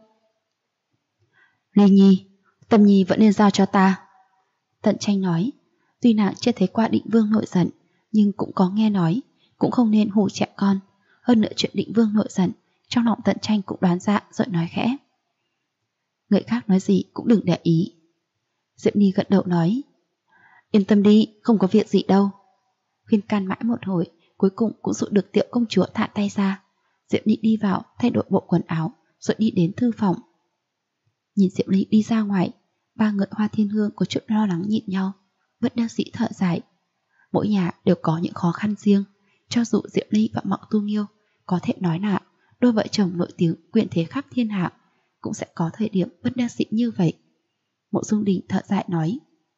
Ly Nhi, Tâm Nhi vẫn nên giao cho ta. Tần Tranh nói, tuy nàng chưa thấy qua Định Vương nổi giận, nhưng cũng có nghe nói, cũng không nên hù trẻ con. Hơn nữa chuyện Định Vương nổi giận, trong lòng Tần Tranh cũng đoán ra rồi nói khẽ. Người khác nói gì cũng đừng để ý. Diệu Ly gật đầu nói, yên tâm đi, không có việc gì đâu. Khuyên can mãi một hồi, cuối cùng cũng dụ được tiểu công chúa thả tay ra. Diệu Ly đi vào thay đổi bộ quần áo, rồi đi đến thư phòng. Nhìn Diệu Ly đi ra ngoài, ba người Hoa Thiên Hương có chút lo lắng nhìn nhau, bất đắc dĩ thở dài. Mỗi nhà đều có những khó khăn riêng, cho dù Diệu Ly và Mộng Tu Nghiêu có thể nói là đôi vợ chồng nổi tiếng quyền thế khắp thiên hạ, cũng sẽ có thời điểm bất đắc dĩ như vậy. Mộ Dung Đình thở dài nói,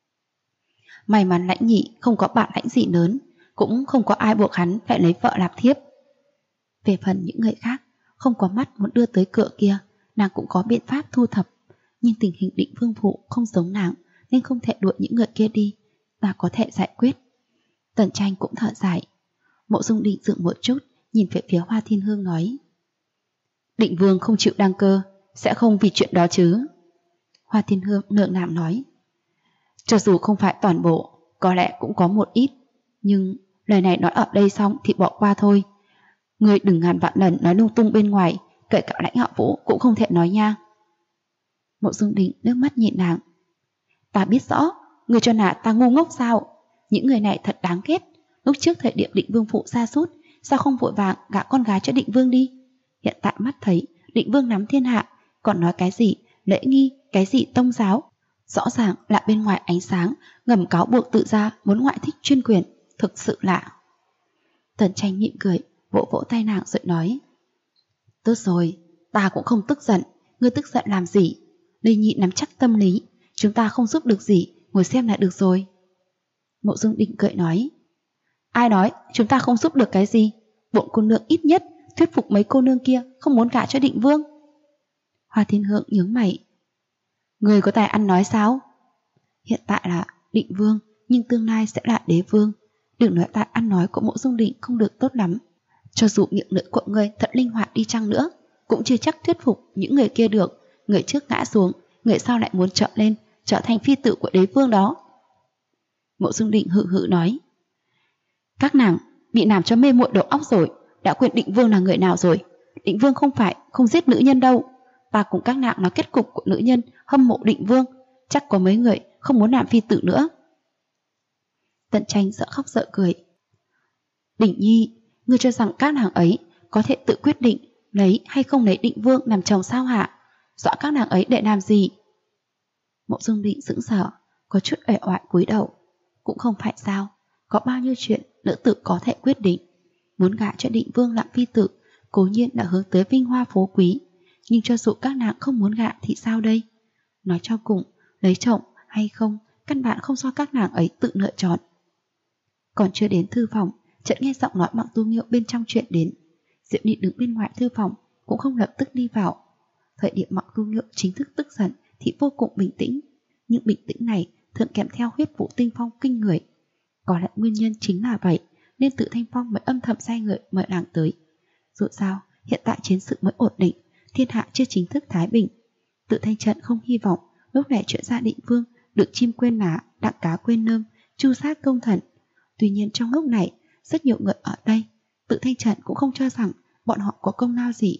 may mắn Lãnh Nhị không có bản lãnh gì lớn, cũng không có ai buộc hắn phải lấy vợ làm thiếp. Về phần những người khác không có mắt muốn đưa tới cửa kia, nàng cũng có biện pháp thu thập, nhưng tình hình Định Vương phủ không giống nàng nên không thể đuổi những người kia đi, và có thể giải quyết. Tần Tranh cũng thở dài. Mộ Dung Đình dừng một chút, nhìn về phía Hoa Thiên Hương nói, Định Vương không chịu đăng cơ, sẽ không vì chuyện đó chứ? Hoa Thiên Hương nượng nạm nói, cho dù không phải toàn bộ, có lẽ cũng có một ít, nhưng lời này nói ở đây xong thì bỏ qua thôi. Ngươi đừng ngàn vạn lần nói lung tung bên ngoài, kể cả Lãnh Hạ Vũ cũng không thể nói nha. Mộ Dung Đình nước mắt nhìn nàng. Ta biết rõ, ngươi cho là ta ngu ngốc sao? Những người này thật đáng ghét. Lúc trước thời điểm Định Vương phụ sa sút, sao không vội vàng gả con gái cho Định Vương đi? Hiện tại mắt thấy Định Vương nắm thiên hạ, còn nói cái gì lễ nghi, cái gì tông giáo, rõ ràng là bên ngoài ánh sáng ngầm cáo buộc tự ra muốn ngoại thích chuyên quyền, thực sự lạ. Tần Tranh mỉm cười, vỗ vỗ tay nàng rồi nói, tốt rồi, ta cũng không tức giận, ngươi tức giận làm gì? Ly Nhị nắm chắc tâm lý, chúng ta không giúp được gì, ngồi xem là được rồi. Mộ Dung Đình cười nói, ai nói chúng ta không giúp được cái gì? Bộn cô nương ít nhất thuyết phục mấy cô nương kia không muốn gả cho Định Vương. Hoa Thiên Hương nhướng mày, người có tài ăn nói sao? Hiện tại là Định Vương, nhưng tương lai sẽ là Đế Vương. Đừng nói tài ăn nói của Mộ Dung Đình không được tốt lắm. Cho dù miệng lưỡi của ngươi thật linh hoạt đi chăng nữa, cũng chưa chắc thuyết phục những người kia được. Người trước ngã xuống, người sau lại muốn trợn lên, trở thành phi tử của Đế Vương đó. Mộ Dung Đình hự hự nói, các nàng bị làm cho mê muội đầu óc rồi, đã quên Định Vương là người nào rồi. Định Vương không phải không giết nữ nhân đâu. Ta cùng các nàng nói kết cục của nữ nhân hâm mộ Định Vương, chắc có mấy người không muốn làm phi tử nữa. Tần Tranh sợ khóc sợ cười. Đình Nhi, ngươi cho rằng các nàng ấy có thể tự quyết định lấy hay không lấy Định Vương làm chồng sao hả? Dọa các nàng ấy để làm gì? Mộ Dung Định sững sờ, có chút uể oải cúi đầu. Cũng không phải sao, có bao nhiêu chuyện nữ tử có thể quyết định. Muốn gả cho Định Vương làm phi tử, cố nhiên là hướng tới vinh hoa phú quý, nhưng cho dù các nàng không muốn gả thì sao đây? Nói cho cùng, lấy chồng hay không, căn bản không do các nàng ấy tự lựa chọn. Còn chưa đến thư phòng, chợt nghe giọng nói Mộng Tu Nghiêu bên trong chuyện đến. Diệu Ly đứng bên ngoài thư phòng, cũng không lập tức đi vào. Thời điểm Mộng Tu Nghiêu chính thức tức giận thì vô cùng bình tĩnh, nhưng bình tĩnh này thường kèm theo huyết vũ tinh phong kinh người. Có lẽ nguyên nhân chính là vậy, nên Tự Thanh Phong mới âm thầm sai người mời nàng tới. Dù sao, hiện tại chiến sự mới ổn định, thiên hạ chưa chính thức thái bình. Tự Thanh Trận không hy vọng lúc này chuyện gia Định Vương được chim quên lá, đặng cá quên nơm, chu sát công thần. Tuy nhiên trong lúc này, rất nhiều người ở đây, Tự Thanh Trận cũng không cho rằng bọn họ có công lao gì.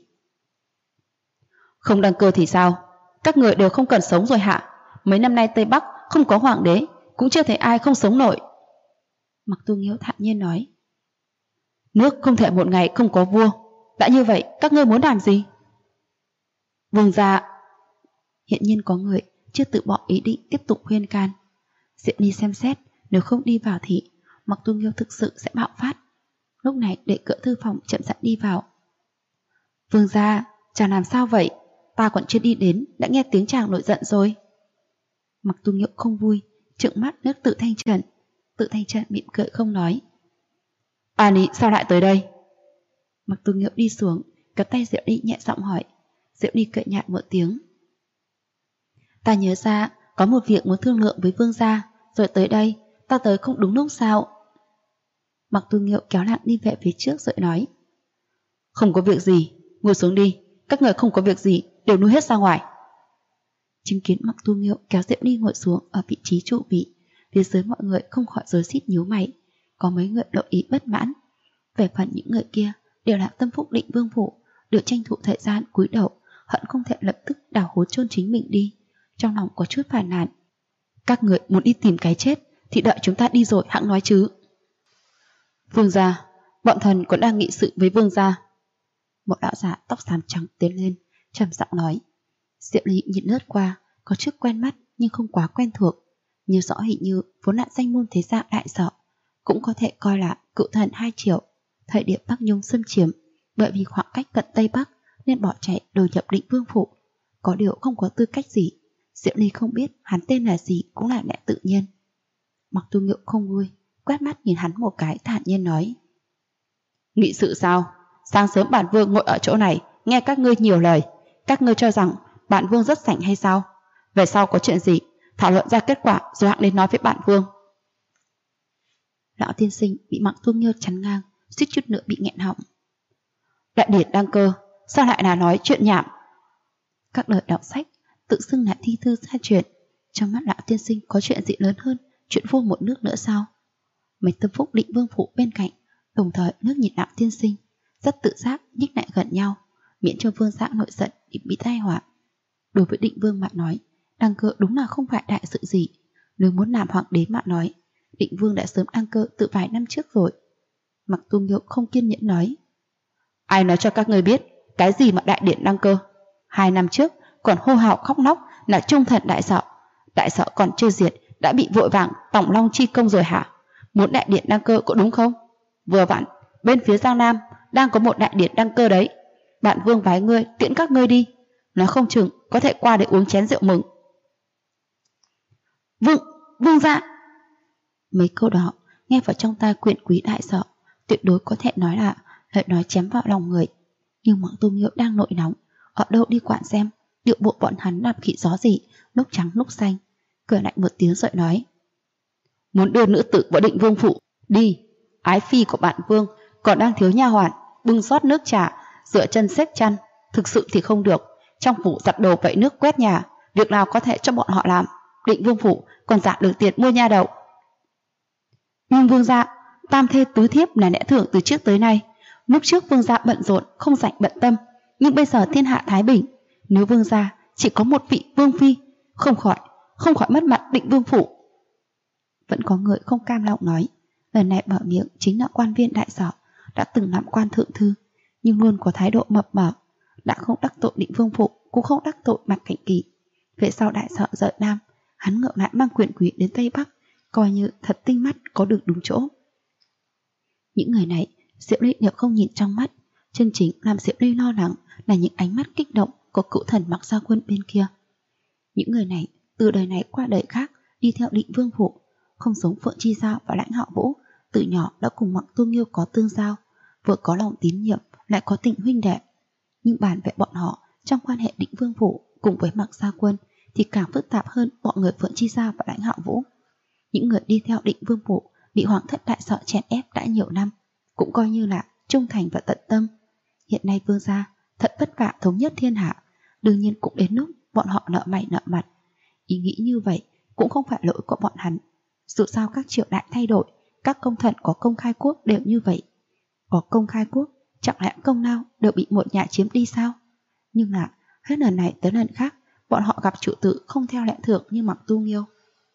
Không đăng cơ thì sao? Các người đều không cần sống rồi hả? Mấy năm nay Tây Bắc không có hoàng đế, cũng chưa thấy ai không sống nổi. Mặc Tu Nghiêu thản nhiên nói, nước không thể một ngày không có vua. Đã như vậy, các ngươi muốn làm gì? Vương gia. Hiện nhiên có người chưa từ bỏ ý định tiếp tục khuyên can. Diệu Ly xem xét, nếu không đi vào thì Mặc Tu Nghiêu thực sự sẽ bạo phát. Lúc này để cửa thư phòng chậm rãi đi vào. Vương gia, chàng làm sao vậy? Ta còn chưa đi đến, đã nghe tiếng chàng nổi giận rồi. Mặc Tu Nghiêu không vui, trợn mắt nước Tự Thanh Trần. Tự Thanh Trần mỉm cười không nói. Ani sao lại tới đây? Mặc Tu Nghiêu đi xuống, kéo tay Diệu Ly nhẹ giọng hỏi. Diệu Ly cười nhạt một tiếng. Ta nhớ ra, có một việc muốn thương lượng với vương gia, rồi tới đây, ta tới không đúng lúc sao? Mặc Tu Nghiêu kéo nàng đi về phía trước rồi nói. Không có việc gì, ngồi xuống đi, các người không có việc gì, đều nuôi hết ra ngoài. Chứng kiến Mặc Tu Nghiêu kéo Diệu Ly ngồi xuống ở vị trí trụ vị, phía dưới mọi người không khỏi rối rít nhíu mày, có mấy người lộ ý bất mãn. Về phần những người kia đều là tâm phúc Định Vương phủ, đều tranh thủ thời gian cúi đầu, hận không thể lập tức đào hố chôn chính mình đi, trong lòng có chút phàn nàn. Các người muốn đi tìm cái chết thì đợi chúng ta đi rồi hẵng nói chứ. Vương gia, bọn thần còn đang nghị sự với vương gia. Một lão già tóc xám trắng tiến lên, trầm giọng nói. Diệu Ly nhìn lướt qua, có chút quen mắt nhưng không quá quen thuộc, nhớ rõ hình như vốn là danh môn thế gia đại sở, cũng có thể coi là cựu thần 2 triệu. Thời điểm Bắc Nhung xâm chiếm, bởi vì khoảng cách cận Tây Bắc nên bỏ chạy đầu nhập Định Vương phủ, có điều không có tư cách gì. Diệu Ly không biết hắn tên là gì cũng là lẽ tự nhiên. Mặc Tu Nghiêu không vui, quét mắt nhìn hắn một cái thản nhiên nói. Nghị sự sao? Sáng sớm bản vương ngồi ở chỗ này nghe các ngươi nhiều lời, các ngươi cho rằng bản vương rất rảnh hay sao? Về sau có chuyện gì thảo luận ra kết quả rồi hẵng đến nói với bản vương. Lão tiên sinh bị Mặc Tu Nghiêu chắn ngang, suýt chút nữa bị nghẹn họng. Đại điển đăng cơ, sao lại là nói chuyện nhảm? Các đời đọc sách tự xưng là thi thư ra chuyện, trong mắt lão tiên sinh có chuyện gì lớn hơn chuyện vua một nước nữa sao? Mấy tâm phúc Định Vương phủ bên cạnh đồng thời nước nhìn lão tiên sinh, rất tự giác nhích lại gần nhau, miễn cho vương gia nội giận bị tai họa. Đối với Định Vương mà nói, đăng cơ đúng là không phải đại sự gì. Nếu muốn làm hoàng đế mà nói, Định Vương đã sớm đăng cơ từ vài năm trước rồi. Mặc Tu Nghiêu không kiên nhẫn nói. Ai nói cho các ngươi biết cái gì mà đại điện đăng cơ? 2 năm trước còn hô hào khóc lóc là trung thần đại sở còn chưa diệt đã bị vội vàng tổng long chi công rồi hả? Muốn đại điện đăng cơ có đúng không? Vừa vặn bên phía Giang Nam đang có một đại điện đăng cơ đấy, bản vương vái ngươi tiễn các ngươi đi, nói không chừng có thể qua để uống chén rượu mừng. Vương gia. Mấy câu đó nghe vào trong tai quyền quý đại sở, tuyệt đối có thể nói là lời nói chém vào lòng người. Nhưng Mặc Tu Nghiêu đang nổi nóng, ở đâu đi quản xem, điệu bộ bọn hắn làm khỉ gió gì, lúc trắng lúc xanh, cười lạnh một tiếng rồi nói. Muốn đưa nữ tử vào Định Vương phủ, đi, ái phi của bạn vương còn đang thiếu nha hoàn, bưng rót nước trà, dựa chân xếp chăn, thực sự thì không được, trong phủ giặt đồ vẩy nước quét nhà, việc nào có thể cho bọn họ làm, Định Vương phủ còn giảm được tiền mua nha đậu. Nhưng vương gia, tam thê tứ thiếp là lẽ thường từ trước tới nay, lúc trước vương gia bận rộn không rảnh bận tâm, nhưng bây giờ thiên hạ thái bình, nếu vương gia chỉ có một vị vương phi, không khỏi mất mặt Định Vương phủ. Vẫn có người không cam lòng nói, lần này mở miệng chính là quan viên đại sở, đã từng làm quan thượng thư, nhưng luôn có thái độ mập mờ, đã không đắc tội Định Vương phủ cũng không đắc tội Mạc Cảnh Kỳ. Về sau đại sở rời Nam, hắn ngược lại mang quyền quý đến Tây Bắc, coi như thật tinh mắt có được đúng chỗ. Những người này Diệu Ly đều không nhìn trong mắt, chân chính làm Diệu Ly lo lắng là những ánh mắt kích động của cựu thần Mặc Gia Quân bên kia. Những người này từ đời này qua đời khác đi theo Định Vương phủ, không giống Phượng Chi Giao và Lãnh Họ Vũ, từ nhỏ đã cùng Mặc Tu Nghiêu có tương giao, vừa có lòng tín nhiệm lại có tình huynh đệ. Nhưng bàn về bọn họ trong quan hệ Định Vương phủ cùng với Mặc Gia Quân thì càng phức tạp hơn bọn người Phượng Chi Giao và Lãnh Họ Vũ. Những người đi theo Định Vương phủ bị hoàng thất đại sở chèn ép đã nhiều năm, cũng coi như là trung thành và tận tâm. Hiện nay vương gia thật vất vả thống nhất thiên hạ, đương nhiên cũng đến lúc bọn họ nợ mày nợ mặt. Ý nghĩ như vậy cũng không phải lỗi của bọn hắn. Dù sao các triều đại thay đổi, các công thần có công khai quốc đều như vậy. Có công khai quốc, chẳng lẽ công lao đều bị một nhà chiếm đi sao? Nhưng là hết lần này tới lần khác, bọn họ gặp chủ tử không theo lẽ thường như Mặc Tu Nghiêu.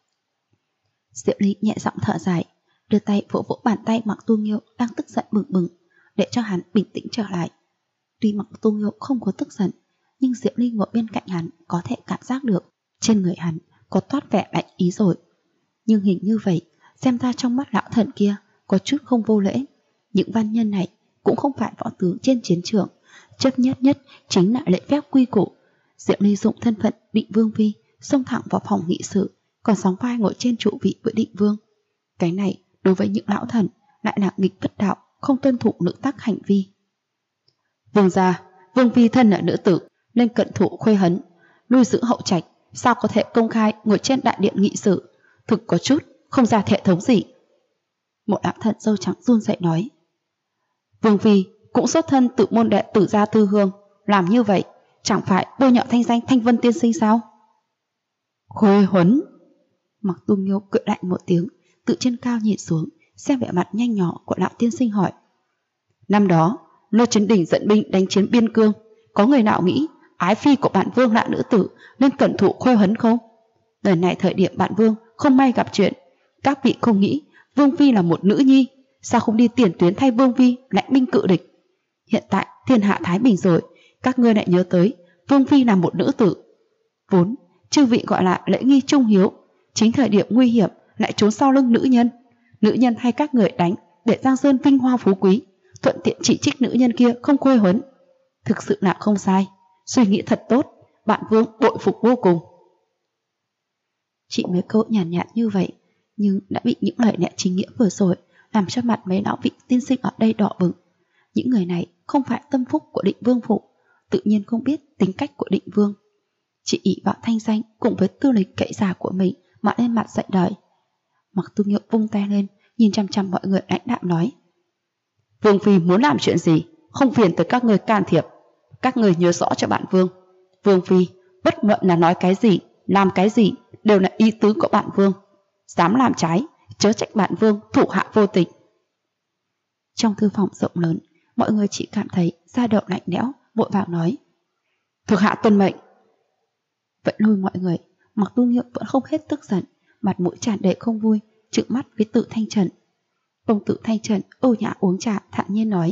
Diệu Ly nhẹ giọng thở dài, đưa tay vỗ vỗ bàn tay Mặc Tu Nghiêu đang tức giận bừng bừng, để cho hắn bình tĩnh trở lại. Tuy Mặc Tu Nghiêu không có tức giận, nhưng Diệu Ly ngồi bên cạnh hắn có thể cảm giác được trên người hắn có toát vẻ lạnh ý rồi. Nhưng hình như vậy, xem ra trong mắt lão thần kia có chút không vô lễ. Những văn nhân này cũng không phải võ tướng trên chiến trường, chấp nhất chính là lễ phép quy củ. Diệu Ly dụng thân phận Định Vương phi xông thẳng vào phòng nghị sự, còn sóng vai ngồi trên trụ vị với Định Vương. Cái này đối với những lão thần lại là nghịch bất đạo, không tuân thủ nữ tắc hành vi. Vương gia, Vương phi thân là nữ tử nên cận thủ khuê hấn, nuôi dưỡng hậu trạch, sao có thể công khai ngồi trên đại điện nghị sự, thực có chút không ra thể thống gì. Một lão thần râu trắng run rẩy nói. Vương phi cũng xuất thân tự môn đệ tử gia Thư Hương, làm như vậy chẳng phải bôi nhọ thanh danh Thanh Vân tiên sinh sao? Khuê huấn. Mặc Tu Nghiêu cười lạnh một tiếng, tự trên cao nhìn xuống, xem vẻ mặt nhanh nhỏ của lão tiên sinh hỏi. Năm đó, Lô Chấn Đình dẫn binh đánh chiến biên cương, có người nào nghĩ ái phi của bạn Vương là nữ tử nên cẩn thụ khuê huấn không? Lần này thời điểm bạn Vương không may gặp chuyện, các vị không nghĩ Vương phi là một nữ nhi, sao không đi tiền tuyến thay Vương phi lãnh binh cự địch? Hiện tại thiên hạ thái bình rồi, các ngươi lại nhớ tới Vương phi là một nữ tử. Vốn chư vị gọi là lễ nghi trung hiếu, chính thời điểm nguy hiểm lại trốn sau lưng nữ nhân hay các người đánh để Giang Sơn vinh hoa phú quý, thuận tiện chỉ trích nữ nhân kia không khuê huấn. Thực sự là không sai, suy nghĩ thật tốt, bạn Vương bội phục vô cùng. Chị mấy câu nhàn nhạt như vậy, nhưng đã bị những lời lẽ chính nghĩa vừa rồi làm cho mặt mấy lão vị tiên sinh ở đây đỏ bừng. Những người này không phải tâm phúc của Định Vương phủ, tự nhiên không biết tính cách của Định Vương. Chỉ ỷ vào thanh danh cùng với tư lịch cậy già của mình mà lên mặt dạy đời. Mặc Tu Nghiêu vung tay lên, nhìn chăm chăm mọi người lãnh đạm nói. Vương phi muốn làm chuyện gì, không phiền tới các người can thiệp. Các người nhớ rõ cho bạn Vương. Vương phi bất luận là nói cái gì, làm cái gì đều là ý tứ của bạn Vương. Dám làm trái, chớ trách bạn Vương thủ hạ vô tình. Trong thư phòng rộng lớn, mọi người chỉ cảm thấy da đầu lạnh lẽo, vội vàng nói. Thuộc hạ tuân mệnh. Vẫn lui mọi người, Mặc Tu Nghiêu vẫn không hết tức giận, mặt mũi tràn đầy không vui, trừng mắt với Tự Thanh Trần. Ông Tự Thanh Trần ưu nhã uống trà thản nhiên nói.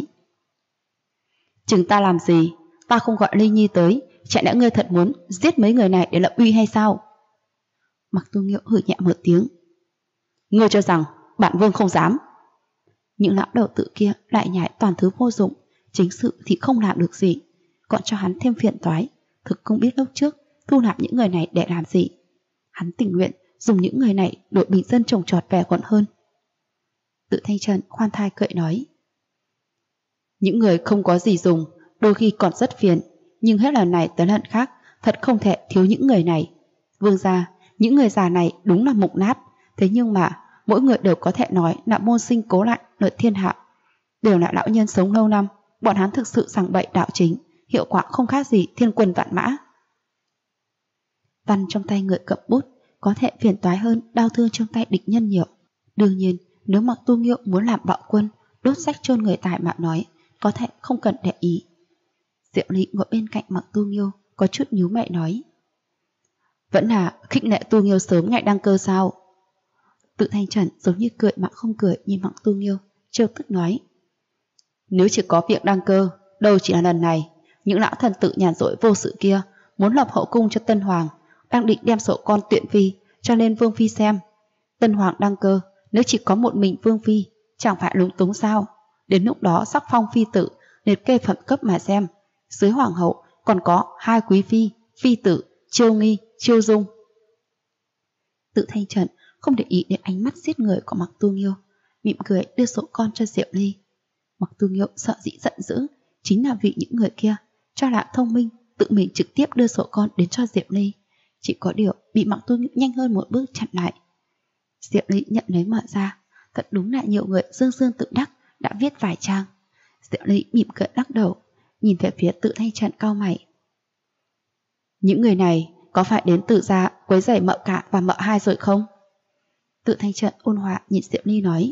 Chừng ta làm gì, ta không gọi Ly Nhi tới, chẳng lẽ ngươi thật muốn giết mấy người này để lập uy hay sao? Mặc Tu Nghiêu hừ nhẹ một tiếng. Ngươi cho rằng bản Vương không dám? Những lão đầu tự kia lại nhảy toàn thứ vô dụng, chính sự thì không làm được gì, còn cho hắn thêm phiền toái. Thực không biết lúc trước thu nạp những người này để làm gì. Hắn tình nguyện dùng những người này đổi bình dân trồng trọt vẻ còn hơn. Tự Thanh Trần khoan thai cười nói. Những người không có gì dùng đôi khi còn rất phiền, nhưng hết lần này tới lần khác thật không thể thiếu những người này. Vương gia, những người già này đúng là mục nát, thế nhưng mà mỗi người đều có thể nói là môn sinh cố lại lợi thiên hạ, đều là lão nhân sống lâu năm, bọn hắn thực sự giảng bậy đạo chính, hiệu quả không khác gì thiên quân vạn mã. Văn trong tay người cầm bút có thể phiền toái hơn đau thương trong tay địch nhân nhiều. Đương nhiên, nếu Mặc Tu Nghiêu muốn làm bạo quân, đốt sách chôn người tài mà nói, có thể không cần để ý. Diệu Ly ngồi bên cạnh Mặc Tu Nghiêu, có chút nhíu mày nói. Vẫn là khích lệ Tu Nghiêu sớm ngày đăng cơ sao? Tự Thanh Trần giống như cười mà không cười nhìn Mặc Tu Nghiêu, trêu tức nói. Nếu chỉ có việc đăng cơ, đâu chỉ là lần này, những lão thần tự nhàn rỗi vô sự kia muốn lập hậu cung cho Tân Hoàng, đang định đem sổ con tuyển phi cho lên Vương phi xem. Tân Hoàng đăng cơ, nếu chỉ có một mình Vương phi, chẳng phải lúng túng sao? Đến lúc đó sắc phong phi tử, liệt kê phẩm cấp mà xem. Dưới hoàng hậu còn có 2 quý phi, phi tử, Chiêu Nghi, Chiêu Dung. Tự Thanh Trần không để ý đến ánh mắt giết người của Mặc Tu Nghiêu, mỉm cười đưa sổ con cho Diệu Ly. Mặc Tu Nghiêu sợ dĩ giận dữ, chính là vì những người kia cho là thông minh, tự mình trực tiếp đưa sổ con đến cho Diệu Ly. Chỉ có điều bị Mặc Tu Nghiêu nhanh hơn một bước chặn lại. Diệu Ly nhận lấy mở ra, thật đúng là nhiều người dương dương tự đắc đã viết vài trang. Diệu Ly mỉm cười lắc đầu, nhìn về phía Tự Thanh Trần cau mày. Những người này có phải đến Tự gia quấy rầy mợ cả và mợ hai rồi không? Tự Thanh Trần ôn hòa nhìn Diệu Ly nói.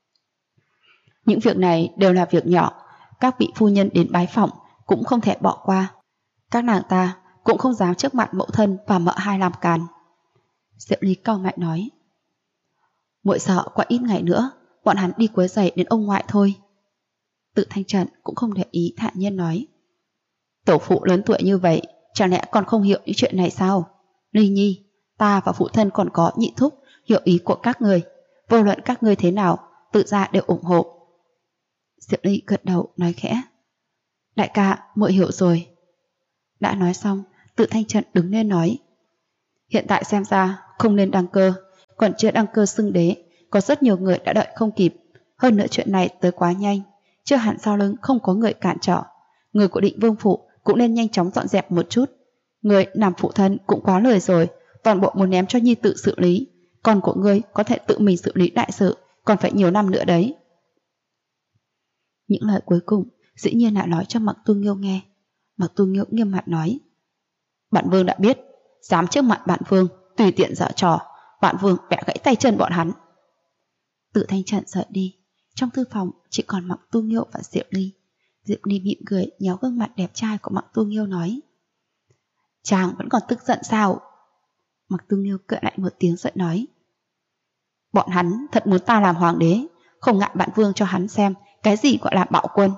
Những việc này đều là việc nhỏ, các vị phu nhân đến bái phỏng cũng không thể bỏ qua. Các nàng ta cũng không dám trước mặt mẫu thân và mợ hai làm càn. Diệu Ly cau mày nói. Muội sợ qua ít ngày nữa bọn hắn đi quấy rầy đến ông ngoại thôi. Tự Thanh Trần cũng không để ý thản nhiên nói. Tổ phụ lớn tuổi như vậy, chẳng lẽ còn không hiểu những chuyện này sao? Ly Nhi, ta và phụ thân còn có Nhị thúc hiểu ý của các người, vô luận các ngươi thế nào, Tự gia đều ủng hộ. Diệu Ly gật đầu nói khẽ. Đại ca, muội hiểu rồi. Đã nói xong, Tự Thanh Trần đứng lên nói. Hiện tại xem ra không nên đăng cơ, còn chưa đăng cơ xưng đế, có rất nhiều người đã đợi không kịp. Hơn nữa chuyện này tới quá nhanh, chưa hẳn sau lưng không có người cản trở. người của Định Vương phủ cũng nên nhanh chóng dọn dẹp một chút. Người làm phụ thân cũng quá lời rồi, toàn bộ muốn ném cho nhi tự xử lý. Con của ngươi có thể tự mình xử lý đại sự, còn phải nhiều năm nữa đấy. Những lời cuối cùng dĩ nhiên lại nói cho Mặc Tu Nghiêu nghe. Mặc Tu Nghiêu nghiêm mặt nói: Bản vương đã biết, dám trước mặt bản vương tùy tiện dở trò, bản vương bẻ gãy tay chân bọn hắn. Tự Thanh Trần rời đi. Trong thư phòng chỉ còn Mặc Tu Nghiêu và Diệp Ly. Diệp Ly mỉm cười nhéo gương mặt đẹp trai của Mặc Tu Nghiêu nói: Chàng vẫn còn tức giận sao? Mặc Tu Nghiêu cười lại một tiếng rồi nói: Bọn hắn thật muốn ta làm hoàng đế, không ngại bản vương cho hắn xem cái gì gọi là bạo quân.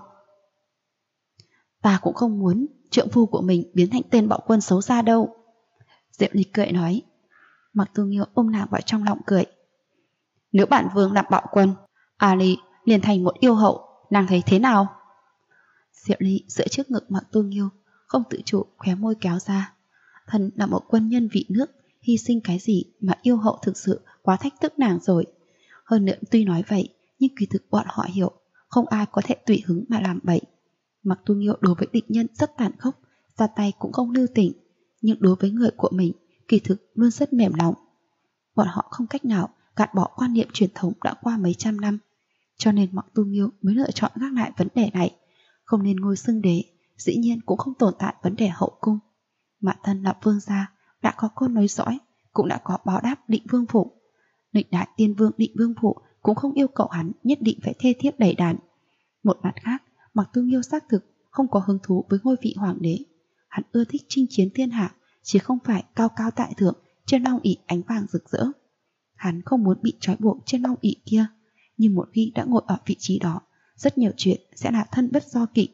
Ta cũng không muốn trượng phu của mình biến thành tên bạo quân xấu xa đâu. Diệp Ly cười nói. Mặc Tu Nghiêu ôm nàng vào trong lòng cười: Nếu bản vương làm bạo quân, Ali liền thành một yêu hậu, nàng thấy thế nào? Diệp Ly dựa trước ngực Mặc Tu Nghiêu, không tự chủ khóe môi kéo ra. Thần là một quân nhân vị nước, hy sinh cái gì mà yêu hậu thực sự quá thách thức nàng rồi. Hơn nữa tuy nói vậy, nhưng kỳ thực bọn họ hiểu, không ai có thể tùy hứng mà làm bậy. Mặc Tu Nghiêu đối với địch nhân rất tàn khốc, ra tay cũng không lưu tình, nhưng đối với người của mình, kỳ thực luôn rất mềm lòng. Bọn họ không cách nào gạt bỏ quan niệm truyền thống đã qua mấy trăm năm, cho nên Mặc Tu Nghiêu mới lựa chọn gác lại vấn đề này. Không nên ngôi xưng đế, dĩ nhiên cũng không tồn tại vấn đề hậu cung. Mà thân là vương gia, đã có con nối dõi, cũng đã có báo đáp Định Vương phủ. Lịch đại tiên vương Định Vương phủ cũng không yêu cầu hắn nhất định phải thê thiếp đầy đàn. Một mặt khác, Mặc Tu Nghiêu xác thực không có hứng thú với ngôi vị hoàng đế. Hắn ưa thích chinh chiến thiên hạ, chứ không phải cao cao tại thượng trên long ỷ ánh vàng rực rỡ. Hắn không muốn bị trói buộc trên long ỷ kia, nhưng một khi đã ngồi ở vị trí đó, rất nhiều chuyện sẽ là thân bất do kỵ.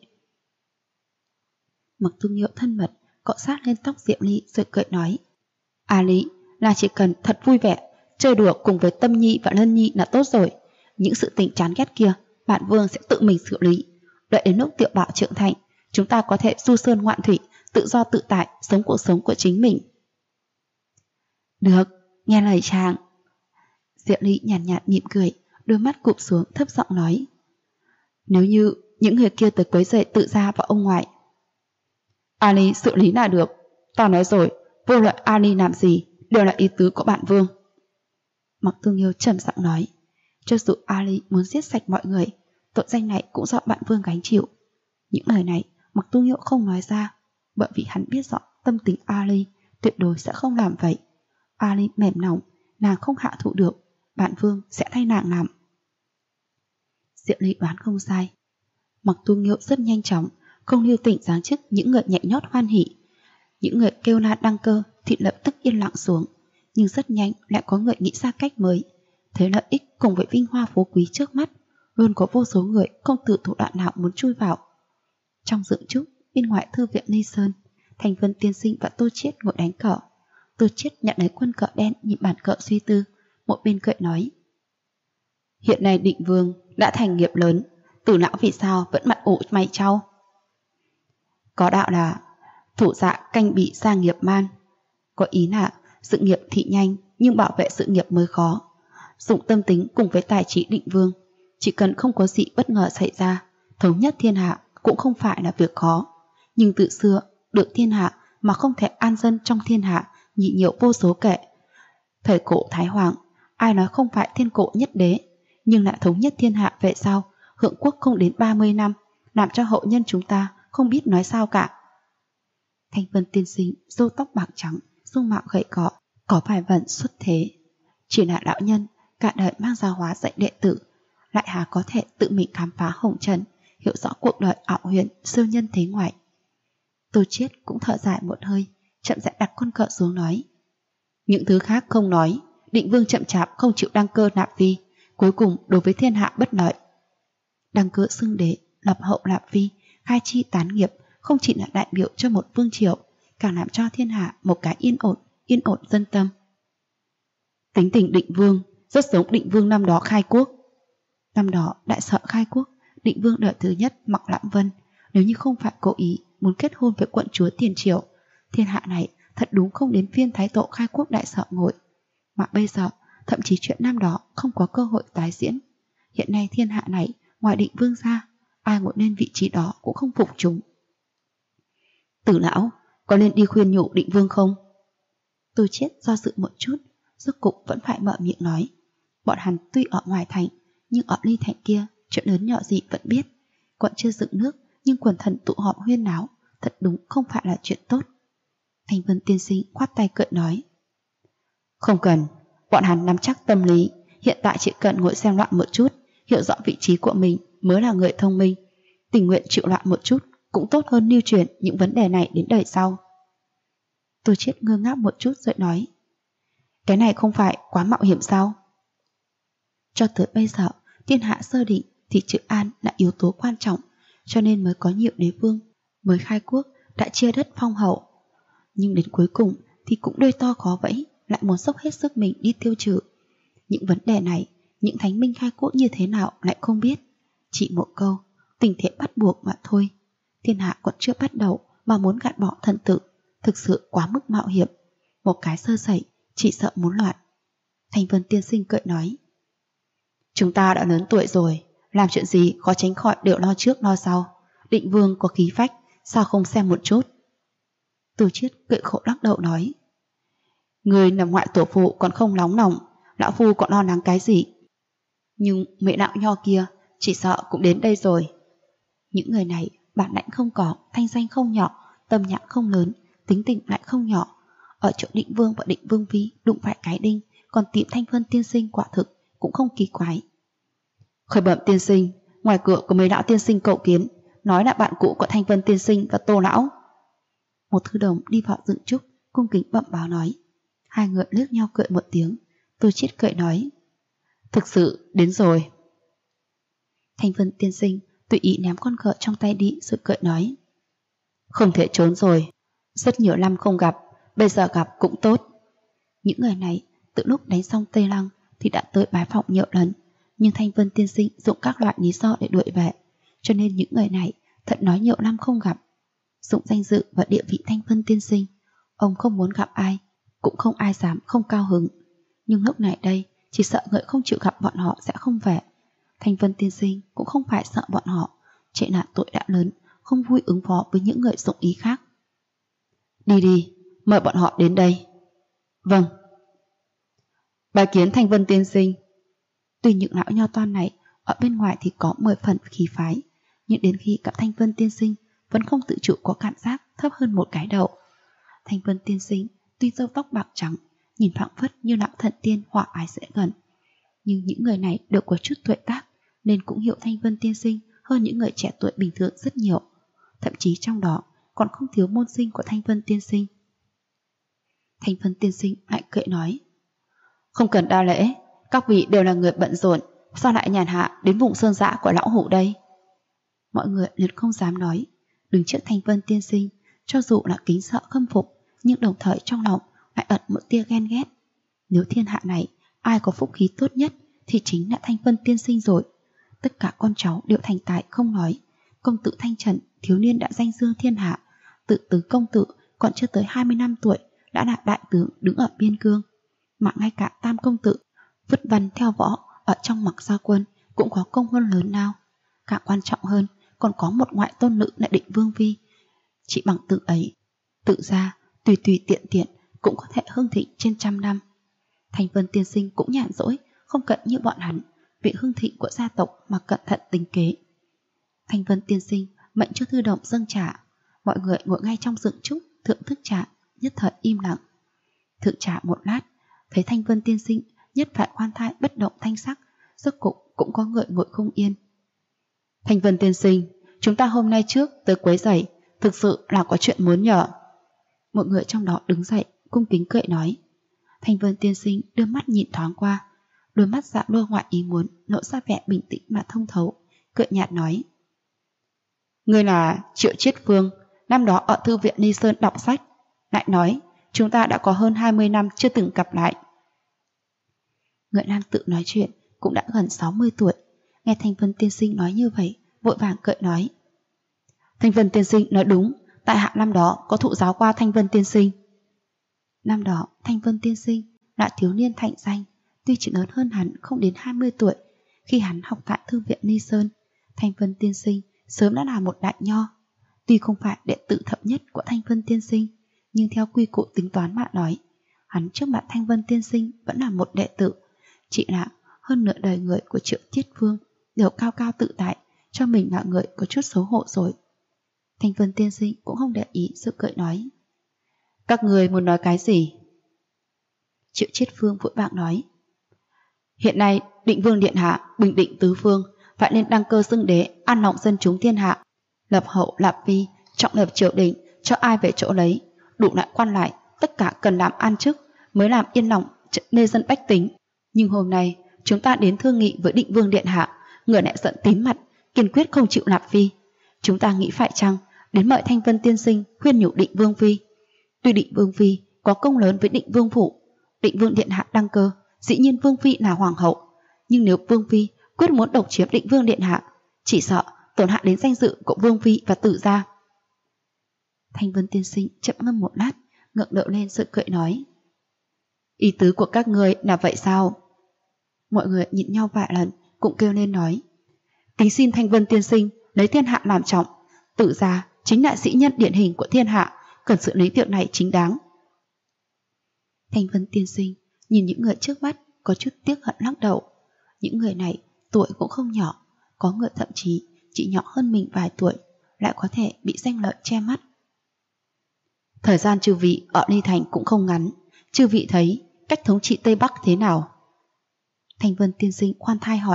Mặc Tu Nghiêu thân mật cọ sát lên tóc Diệp Ly rồi cười nói: Ali là chỉ cần thật vui vẻ, chơi đùa cùng với Tâm Nhi và Lân Nhi là tốt rồi. Những sự tình chán ghét kia, bản vương sẽ tự mình xử lý. Đợi đến lúc Tiểu Bảo trưởng thành, chúng ta có thể du sơn ngoạn thủy, tự do tự tại, sống cuộc sống của chính mình. Được, nghe lời chàng. Diệp Ly nhàn nhạt mỉm cười, đôi mắt cụp xuống thấp giọng nói: Nếu như những người kia tới quấy rầy tự gia và ông ngoại, Ali xử lý là được. Ta nói rồi, vô luận Ali làm gì đều là ý tứ của bản vương. Mặc Tu Nghiêu trầm giọng nói: Cho dù Ali muốn giết sạch mọi người, tội danh này cũng do bản vương gánh chịu. Những lời này Mặc Tu Nghiêu không nói ra, bởi vì hắn biết rõ tâm tình Ali tuyệt đối sẽ không làm vậy. Ali mềm lòng, nàng không hạ thủ được, bản vương sẽ thay nàng làm. Diệp Ly đoán không sai. Mặc Tu Nghiêu rất nhanh chóng, không lưu tình giáng chức những người nhảy nhót hoan hỉ. Những người kêu la đăng cơ thì lập tức yên lặng xuống, nhưng rất nhanh lại có người nghĩ ra cách mới. Thấy lợi ích cùng với vinh hoa phú quý trước mắt, luôn có vô số người không từ thủ đoạn nào muốn chui vào. Trong dựng trúc bên ngoài thư viện Ly Sơn, Thành Vân tiên sinh và Tô Chiết ngồi đánh cờ. Tô Chiết nhận lấy quân cờ đen nhìn bàn cờ suy tư, một bên cười nói: Hiện nay Định Vương đã thành nghiệp lớn, Tử lão vì sao vẫn mặt ủ mày trao? Có đạo là thủ dạ canh bị gia nghiệp man, có ý là sự nghiệp thị nhanh nhưng bảo vệ sự nghiệp mới khó. Dụng tâm tính cùng với tài trí Định Vương, chỉ cần không có gì bất ngờ xảy ra, thống nhất thiên hạ cũng không phải là việc khó. Nhưng từ xưa được thiên hạ mà không thể an dân trong thiên hạ nhị nhiều vô số kể. Thời cổ Thái Hoàng, ai nói không phải thiên cổ nhất đế, nhưng lại thống nhất thiên hạ về sau, hưởng quốc không đến 30 năm, làm cho hậu nhân chúng ta không biết nói sao cả. Thanh Vân tiên sinh râu tóc bạc trắng, dung mạo gầy gò, có vài phần xuất thế. Chỉ là lão nhân cả đời mang giáo hóa dạy đệ tử, lại hà có thể tự mình khám phá hồng trần, hiểu rõ cuộc đời ảo huyền siêu nhân thế ngoại. Tô Chiết cũng thở dài một hơi, chậm rãi đặt con cờ xuống nói: Những thứ khác không nói, Định Vương chậm chạp không chịu đăng cơ nạp vi, cuối cùng đối với thiên hạ bất lợi. Đăng cơ xưng đế, lập hậu nạp vi, khai chi tán nghiệp, không chỉ là đại biểu cho một vương triều, càng làm cho thiên hạ một cái yên ổn dân tâm. Tính tình Định Vương rất giống Định Vương năm đó khai quốc. Năm đó đại sợ khai quốc, Định Vương đời thứ nhất Mặc Lãm Vân, nếu như không phải cố ý muốn kết hôn với quận chúa tiền triều, thiên hạ này thật đúng không đến phiên thái tổ khai quốc đại sợ ngồi. Mà bây giờ thậm chí chuyện năm đó không có cơ hội tái diễn. Hiện nay thiên hạ này ngoài Định Vương ra, ai ngồi lên vị trí đó cũng không phục chúng. Tử lão, có nên đi khuyên nhủ Định Vương không? Tôi chết do dự một chút, rốt cục vẫn phải mở miệng nói. Bọn hắn tuy ở ngoài thành, nhưng ở ly thành kia, chuyện lớn nhỏ gì vẫn biết. Còn chưa dựng nước, nhưng quần thần tụ họp huyên náo, thật đúng không phải là chuyện tốt. Thanh Vân tiên sinh khoát tay cười nói. Không cần, bọn hắn nắm chắc tâm lý, hiện tại chỉ cần ngồi xem loạn một chút, hiểu rõ vị trí của mình mới là người thông minh. Tình nguyện chịu loạn một chút cũng tốt hơn lưu truyền những vấn đề này đến đời sau. Tôi chết ngơ ngác một chút rồi nói. Cái này không phải quá mạo hiểm sao? Cho tới bây giờ, thiên hạ sơ định thì chữ an là yếu tố quan trọng, cho nên mới có nhiều đế vương, mới khai quốc đã chia đất phong hậu. Nhưng đến cuối cùng thì cũng đôi to khó vẫy, lại muốn dốc hết sức mình đi tiêu trừ. Những vấn đề này, những thánh minh khai quốc như thế nào lại không biết. Chỉ một câu, tình thế bắt buộc mà thôi. Thiên hạ còn chưa bắt đầu mà muốn gạt bỏ thần tử, thực sự quá mức mạo hiểm. Một cái sơ sẩy, chỉ sợ muốn loạn. Thanh Vân tiên sinh cười nói. Chúng ta đã lớn tuổi rồi, làm chuyện gì khó tránh khỏi đều lo trước lo sau. Định Vương có khí phách, sao không xem một chút? Từ Chiết cười khổ lắc đầu nói. Người nằm ngoại tổ phụ còn không nóng lòng, lão phu còn lo lắng cái gì? Nhưng mẹ đạo nho kia chỉ sợ cũng đến đây rồi. Những người này bản lãnh không có, thanh danh không nhỏ, tâm nhãn không lớn, tính tình lại không nhỏ. Ở chỗ Định Vương và Định Vương Phi đụng phải cái đinh, còn tìm Thanh Vân tiên sinh quả thực cũng không kỳ quái. Khởi bẩm tiên sinh, ngoài cửa có mấy lão tiên sinh cầu kiến, nói là bạn cũ của Thanh Vân tiên sinh và Tô lão. Một thư đồng đi vào dựng trúc, cung kính bẩm báo nói. Hai người liếc nhau cười một tiếng. Tôi chết cười nói. Thực sự đến rồi. Thanh Vân tiên sinh tùy ý ném con cờ trong tay đi rồi cười nói. Không thể trốn rồi, rất nhiều năm không gặp, bây giờ gặp cũng tốt. Những người này từ lúc đánh xong Tây Lăng thì đã tới bái phỏng nhiều lần, nhưng Thanh Vân tiên sinh dùng các loại lý do để đuổi về, cho nên những người này thật nói nhiều năm không gặp. Dụng danh dự và địa vị Thanh Vân tiên sinh, ông không muốn gặp ai, cũng không ai dám không cao hứng. Nhưng lúc này đây, chỉ sợ người không chịu gặp bọn họ sẽ không về. Thanh Vân tiên sinh cũng không phải sợ bọn họ, chỉ là tội đã lớn, không vui ứng phó với những người dụng ý khác. Đi đi, mời bọn họ đến đây. Vâng. Bài kiến Thanh Vân tiên sinh. Tuy những lão nho toan này ở bên ngoài thì có 10 phần khí phái, nhưng đến khi gặp Thanh Vân tiên sinh vẫn không tự chủ có cảm giác thấp hơn một cái đầu. Thanh Vân tiên sinh tuy râu tóc bạc trắng, nhìn phảng phất như lão thần tiên hòa ái dễ gần, nhưng những người này đều có chút tuổi tác nên cũng hiểu Thanh Vân tiên sinh hơn những người trẻ tuổi bình thường rất nhiều, thậm chí trong đó còn không thiếu môn sinh của Thanh Vân tiên sinh. Thanh Vân tiên sinh lại cười nói. Không cần đa lễ, các vị đều là người bận rộn, sao lại nhàn hạ đến vùng sơn dã của lão hủ đây? Mọi người liệt không dám nói, đứng trước Thanh Vân tiên sinh, cho dù là kính sợ khâm phục, nhưng đồng thời trong lòng lại ẩn một tia ghen ghét. Nếu thiên hạ này ai có phúc khí tốt nhất thì chính là Thanh Vân tiên sinh rồi. Tất cả con cháu đều thành tài không nói, công tử Thanh Trần thiếu niên đã danh dương thiên hạ, tự tứ công tử còn chưa tới 20 năm tuổi đã là đại tướng đứng ở biên cương, mà ngay cả tam công tử vứt văn theo võ ở trong Mặc Gia quân cũng có công hơn lớn nào. Càng quan trọng hơn, còn có một ngoại tôn nữ là Định Vương Phi. Chỉ bằng tự ấy, tự ra tùy tùy tiện tiện cũng có thể hưng thịnh trên 100 năm. Thanh Vân tiên sinh cũng nhàn rỗi, không cận như bọn hắn, vì hưng thịnh của gia tộc mà cẩn thận tính kế. Thanh Vân tiên sinh mệnh cho thư đồng dâng trà, mọi người ngồi ngay trong dựng trúc thưởng thức trà, nhất thời im lặng. Thưởng trà một lát, thấy Thanh Vân tiên sinh nhất phải khoan thai bất động thanh sắc, rốt cục cũng có người ngồi không yên. Thanh Vân tiên sinh, chúng ta hôm nay trước tới quấy rầy, thực sự là có chuyện muốn nhờ. Một người trong đó đứng dậy, cung kính cười nói. Thanh Vân tiên sinh đưa mắt nhìn thoáng qua, đôi mắt dạ đua ngoại ý muốn lộ ra vẻ bình tĩnh mà thông thấu, cười nhạt nói. Ngươi là Triệu Chiết Phương, năm đó ở thư viện Ni Sơn đọc sách, lại nói chúng ta đã có hơn 20 năm chưa từng gặp lại. Người nam tự nói chuyện cũng đã gần 60 tuổi, nghe Thanh Vân tiên sinh nói như vậy, vội vàng cười nói. Thanh Vân tiên sinh nói đúng, tại hạ năm đó có thụ giáo qua Thanh Vân tiên sinh. Năm đó Thanh Vân tiên sinh là thiếu niên thạnh danh, tuy chỉ lớn hơn hắn không đến 20 tuổi. Khi hắn học tại thư viện Ni Sơn, Thanh Vân tiên sinh sớm đã là một đại nho. tuy không phải đệ tử thập nhất của Thanh Vân Tiên Sinh, nhưng theo quy củ tính toán mà nói, hắn trước mặt Thanh Vân Tiên Sinh vẫn là một đệ tử. Chỉ là hơn nửa đời người của Triệu Thiết Vương đều cao cao tự tại, cho mình là người có chút xấu hổ rồi. Thanh Vân Tiên Sinh cũng không để ý sự cười nói. Các người muốn nói cái gì? Triệu Chiết Vương vội vàng nói. Hiện nay Định Vương Điện Hạ bình định tứ phương, phải nên đăng cơ xưng đế, an lòng dân chúng thiên hạ, lập hậu lập vi, trọng lập triều đình, cho ai về chỗ lấy, đủ lại quan lại, tất cả cần làm an chức, mới làm yên lòng lê dân bách tính. Nhưng hôm nay chúng ta đến thương nghị với Định Vương Điện Hạ, người lại giận tím mặt, kiên quyết không chịu nạp phi. Chúng ta nghĩ phải chăng đến mời Thanh Vân Tiên Sinh khuyên nhủ Định Vương Phi. Tuy Định Vương Phi có công lớn với Định Vương Phủ, Định Vương Điện Hạ đăng cơ, dĩ nhiên Vương Phi là hoàng hậu, nhưng nếu Vương Phi quyết muốn độc chiếm Định Vương Điện Hạ, chỉ sợ tổn hại đến danh dự của Vương Phi và Tử gia. Thanh Vân Tiên Sinh chậm ngâm một lát, ngượng đỡ lên sự cười nói. Ý tứ của các ngươi là vậy sao? Mọi người nhìn nhau vài lần cũng kêu lên nói. Kính xin Thanh Vân Tiên Sinh lấy thiên hạ làm trọng, Tử gia chính là sĩ nhân điển hình của thiên hạ, cần xử lý việc này chính đáng. Thanh Vân Tiên Sinh nhìn những người trước mắt có chút tiếc hận lắc đầu. Những người này tuổi cũng không nhỏ, có người thậm chí chỉ nhỏ hơn mình vài tuổi, lại có thể bị danh lợi che mắt. Thời gian chư vị ở Ly Thành cũng không ngắn, chư vị thấy cách thống trị Tây Bắc thế nào? Thanh Vân Tiên Sinh khoan thai hỏi.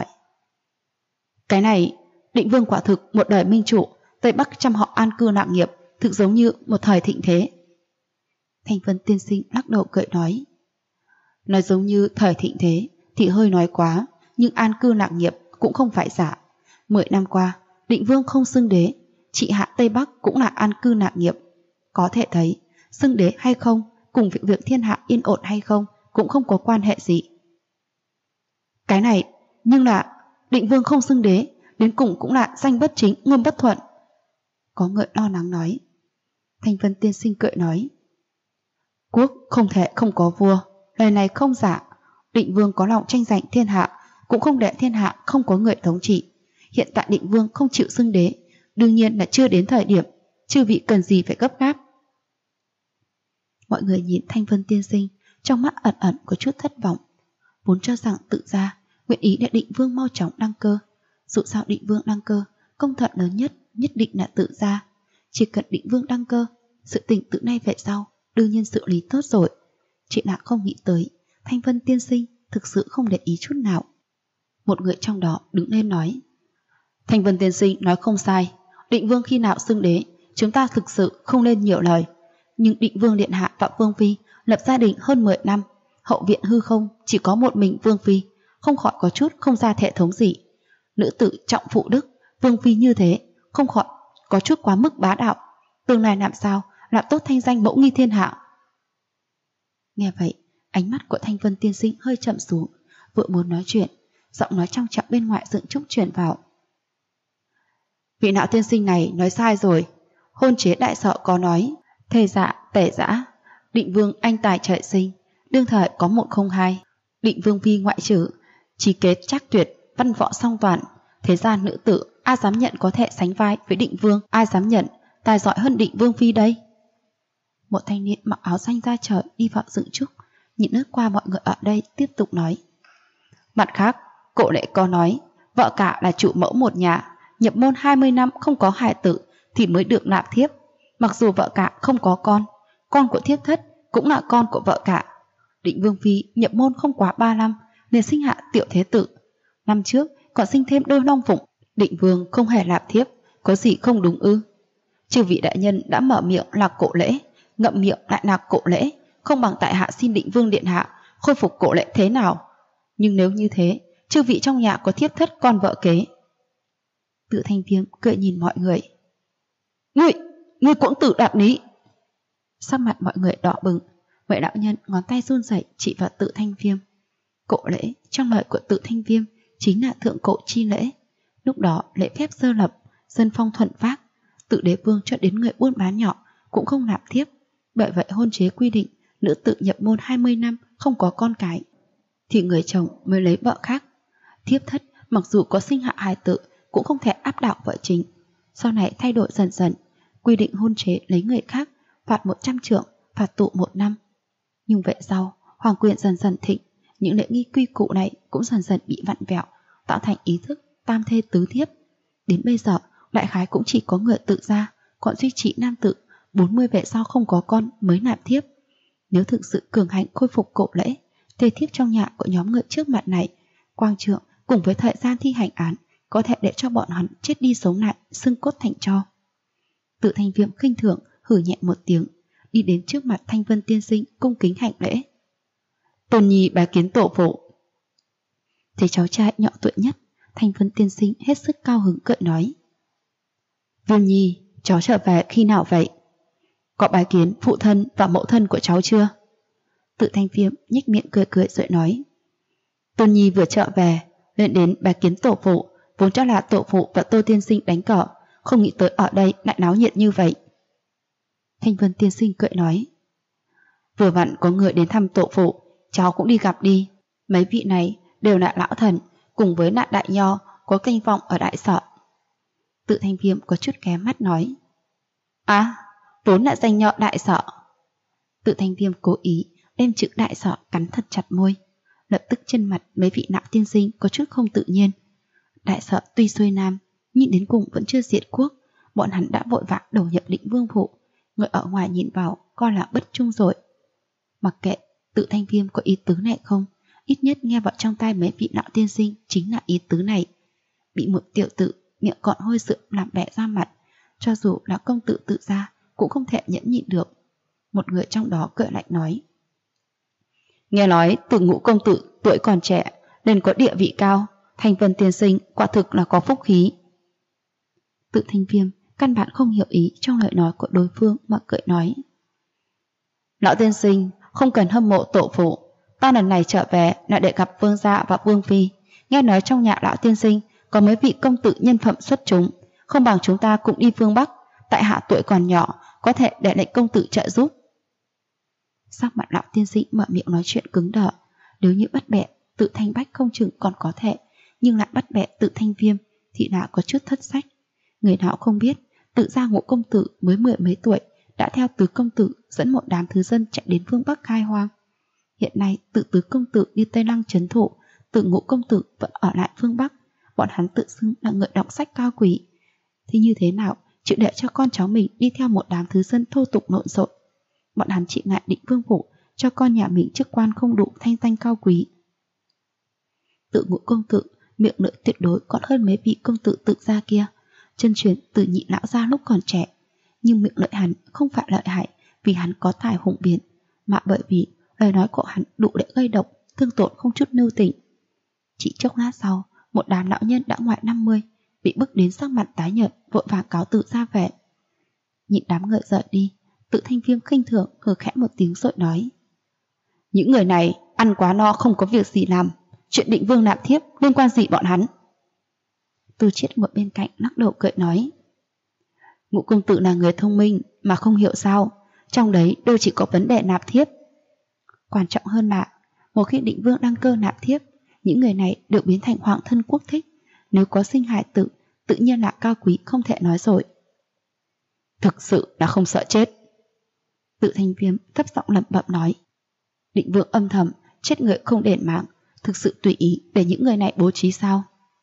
Cái này, Định Vương quả thực một đời minh chủ, Tây Bắc trăm họ an cư lạc nghiệp, thực giống như một thời thịnh thế. Thanh Vân Tiên Sinh lắc đầu cười nói. Nói giống như thời thịnh thế thì hơi nói quá, nhưng an cư lạc nghiệp cũng không phải giả. 10 năm qua, Định Vương không xưng đế, trị hạ Tây Bắc cũng là an cư lạc nghiệp. Có thể thấy, xưng đế hay không cùng việc thiên hạ yên ổn hay không cũng không có quan hệ gì. Cái này, nhưng là Định Vương không xưng đế, đến cùng cũng là danh bất chính, ngôn bất thuận. Có người lo lắng nói. Thanh Vân Tiên Sinh cười nói. Quốc không thể không có vua, lời này không giả. Định Vương có lòng tranh giành thiên hạ, cũng không để thiên hạ không có người thống trị. Hiện tại Định Vương không chịu xưng đế, đương nhiên là chưa đến thời điểm, chư vị cần gì phải gấp gáp. Mọi người nhìn Thanh Vân Tiên Sinh, trong mắt ẩn ẩn có chút thất vọng. Vốn cho rằng Tự gia nguyện ý để Định Vương mau chóng đăng cơ. Dù sao Định Vương đăng cơ, công thuận lớn nhất định là Tự gia. Chỉ cần Định Vương đăng cơ, sự tình từ nay về sau đương nhiên xử lý tốt rồi. Chị đã không nghĩ tới Thanh Vân Tiên Sinh thực sự không để ý chút nào. Một người trong đó đứng lên nói. Thanh Vân Tiên Sinh nói không sai, Định Vương khi nào xưng đế, chúng ta thực sự không nên nhiều lời. Nhưng Định Vương Điện Hạ và Vương Phi lập gia đình hơn 10 năm, hậu viện hư không chỉ có một mình Vương Phi, không khỏi có chút không ra thể thống gì. Nữ tử trọng phụ đức, Vương Phi như thế, không khỏi có chút quá mức bá đạo. Tương lai làm sao làm tốt thanh danh mẫu nghi thiên hạ. Nghe vậy, ánh mắt của Thanh Vân Tiên Sinh hơi chậm xuống, vội muốn nói chuyện, giọng nói trong trọng bên ngoài dựng trúc truyền vào. Vị Nạo Tiên Sinh này nói sai rồi. Hôn chế đại sọ có nói, thề dạ tể dã, Định Vương anh tài trời sinh, đương thời có một không hai. Định Vương Phi ngoại trừ, trí kế trác tuyệt, văn võ song toàn, thế gian nữ tử ai dám nhận có thể sánh vai với Định Vương, ai dám nhận tài giỏi hơn Định Vương Phi đây. Một thanh niên mặc áo xanh da trời đi vào dựng trúc, nhìn lướt qua mọi người ở đây tiếp tục nói. Mặt khác, Cổ Lễ có nói, vợ cả là chủ mẫu một nhà, nhập môn 20 năm không có hài tử thì mới được nạp thiếp. Mặc dù vợ cả không có con của thiếp thất cũng là con của vợ cả. Định Vương Phi nhập môn không quá 3 năm nên sinh hạ tiểu thế tử. Năm trước còn sinh thêm đôi long phụng. Định Vương không hề nạp thiếp, có gì không đúng ư? Chư vị đại nhân đã mở miệng là Cổ Lễ, ngậm miệng lại là Cổ Lễ, không bằng tại hạ xin Định Vương Điện Hạ khôi phục Cổ Lễ thế nào? Nhưng nếu như thế, chư vị trong nhà có thiếp thất con vợ kế. Tự Thanh Viêm cười nhìn mọi người. Ngươi cũng tự đạp lý. Sắc mặt mọi người đỏ bừng, vậy đạo nhân ngón tay run rẩy chỉ vào Tự Thanh Viêm. Cổ lễ trong lời của Tự Thanh Viêm chính là thượng cổ chi lễ. Lúc đó lễ phép sơ lập, dân phong thuận phát, Tự Đế Vương cho đến người buôn bán nhỏ cũng không nạp thiếp. Bởi vậy hôn chế quy định nữ tử nhập môn 20 năm không có con cái thì người chồng mới lấy vợ khác. Thiếp thất mặc dù có sinh hạ hài tử cũng không thể áp đảo vợ chính. Sau này thay đổi dần dần, quy định hôn chế lấy người khác, phạt 100 trượng, phạt tù 1 năm. Nhưng về sau, hoàng quyền dần dần thịnh, những lễ nghi quy củ này cũng dần dần bị vặn vẹo, tạo thành ý thức tam thê tứ thiếp. Đến bây giờ, đại khái cũng chỉ có người tự gia, còn duy trì nam tự, 40 về sau không có con mới nạp thiếp. Nếu thực sự cường hành khôi phục cổ lễ, thê thiếp trong nhà của nhóm người trước mặt này, quang trượng cùng với thời gian thi hành án có thể để cho bọn hắn chết đi sống lại, xương cốt thành tro. Tự Thanh Viêm khinh thường hử nhẹ một tiếng, đi đến trước mặt Thanh Vân tiên sinh cung kính hành lễ. Tôn nhi bái kiến tổ phụ. Thấy cháu trai nhỏ tuổi nhất, Thanh Vân tiên sinh hết sức cao hứng cười nói: Viêm nhi, cháu trở về khi nào vậy? Có bái kiến phụ thân và mẫu thân của cháu chưa? Tự Thanh Viêm nhếch miệng cười cười rồi nói: Tôn nhi vừa trở về, lên đến bái kiến tổ phụ, vốn cho là tổ phụ và Tô tiên sinh đánh cờ, không nghĩ tới ở đây lại náo nhiệt như vậy. Thanh Vân tiên sinh cười nói: Vừa vặn có người đến thăm tổ phụ, cháu cũng đi gặp đi. Mấy vị này đều là lão thần, cùng với nạn đại nho có canh vọng ở đại sở. Tự Thanh Viêm có chút ghé mắt nói: vốn là danh nho đại sở. Tự Thanh Viêm cố ý đem chữ đại sở cắn thật chặt môi, lập tức trên mặt mấy vị lão tiên sinh có chút không tự nhiên. Đại sở tuy xuôi nam, nhưng đến cùng vẫn chưa diệt quốc, bọn hắn đã vội vã đầu nhập Định Vương phủ, người ở ngoài nhìn vào coi là bất trung rồi. Mặc kệ Tự Thanh Viêm có ý tứ này không, ít nhất nghe vào trong tai mấy vị lão tiên sinh chính là ý tứ này. Bị một tiểu tử miệng cọn hôi sữa làm bẻ ra mặt, cho dù là công tử tự gia cũng không thể nhẫn nhịn được. Một người trong đó cười lạnh nói: Nghe nói Từ Ngũ công tử tuổi còn trẻ nên có địa vị cao, Thanh Vân tiên sinh quả thực là có phúc khí. Tự Thanh Viêm căn bản không hiểu ý trong lời nói của đối phương mà cười nói: Lão tiên sinh không cần hâm mộ tổ phụ, ta lần này trở về là để gặp vương gia và vương phi. Nghe nói trong nhà lão tiên sinh có mấy vị công tử nhân phẩm xuất chúng, không bằng chúng ta cùng đi phương Bắc, tại hạ tuổi còn nhỏ, có thể để lệnh công tử trợ giúp. Sắc mặt lão tiên sinh mở miệng nói chuyện cứng đờ, nếu như bắt bẻ Tự Thanh Bách không chừng còn có thể, nhưng lại bắt bẻ Tự Thanh Viêm thì đã có chút thất sách. Người nào không biết Tự gia Ngũ công tử mới 10 mấy tuổi đã theo Tứ công tử dẫn một đám thứ dân chạy đến phương Bắc khai hoang. Hiện nay Tự Tứ công tử đi Tây Lăng trấn thủ, Tự Ngũ công tử vẫn ở lại phương Bắc. Bọn hắn tự xưng là người đọc sách cao quý, thì như thế nào chịu để cho con cháu mình đi theo một đám thứ dân thô tục lộn xộn. Bọn hắn chỉ ngại Định Vương phủ cho con nhà mình chức quan không đủ thanh danh cao quý. Tự Ngũ công tử miệng lưỡi tuyệt đối còn hơn mấy vị công tử tự gia kia, chân truyền từ nhị lão gia lúc còn trẻ. Nhưng miệng lưỡi hắn không phải lợi hại vì hắn có tài hùng biện, mà bởi vì lời nói của hắn đủ để gây độc, thương tổn không chút lưu tình. Chỉ chốc lát sau, một đám lão nhân đã ngoài 50 bị bức đến sắc mặt tái nhợt, vội vàng cáo tự ra về. Nhìn đám người rời đi, Tự Thanh Viêm khinh thường hừ khẽ một tiếng rồi nói: Những người này ăn quá no không có việc gì làm, chuyện Định Vương nạp thiếp liên quan gì bọn hắn? Tô Chiết một bên cạnh lắc đầu cười nói: Ngũ công tử là người thông minh mà không hiểu sao, trong đấy đâu chỉ có vấn đề nạp thiếp. Quan trọng hơn là một khi Định Vương đăng cơ nạp thiếp, những người này được biến thành hoàng thân quốc thích, nếu có sinh hài tử tự nhiên là cao quý không thể nói rồi. Thực sự là không sợ chết. Tự Thanh Viêm thấp giọng lẩm bẩm nói: Định Vương âm thầm chết người không đền mạng, thực sự tùy ý để những người này bố trí sao?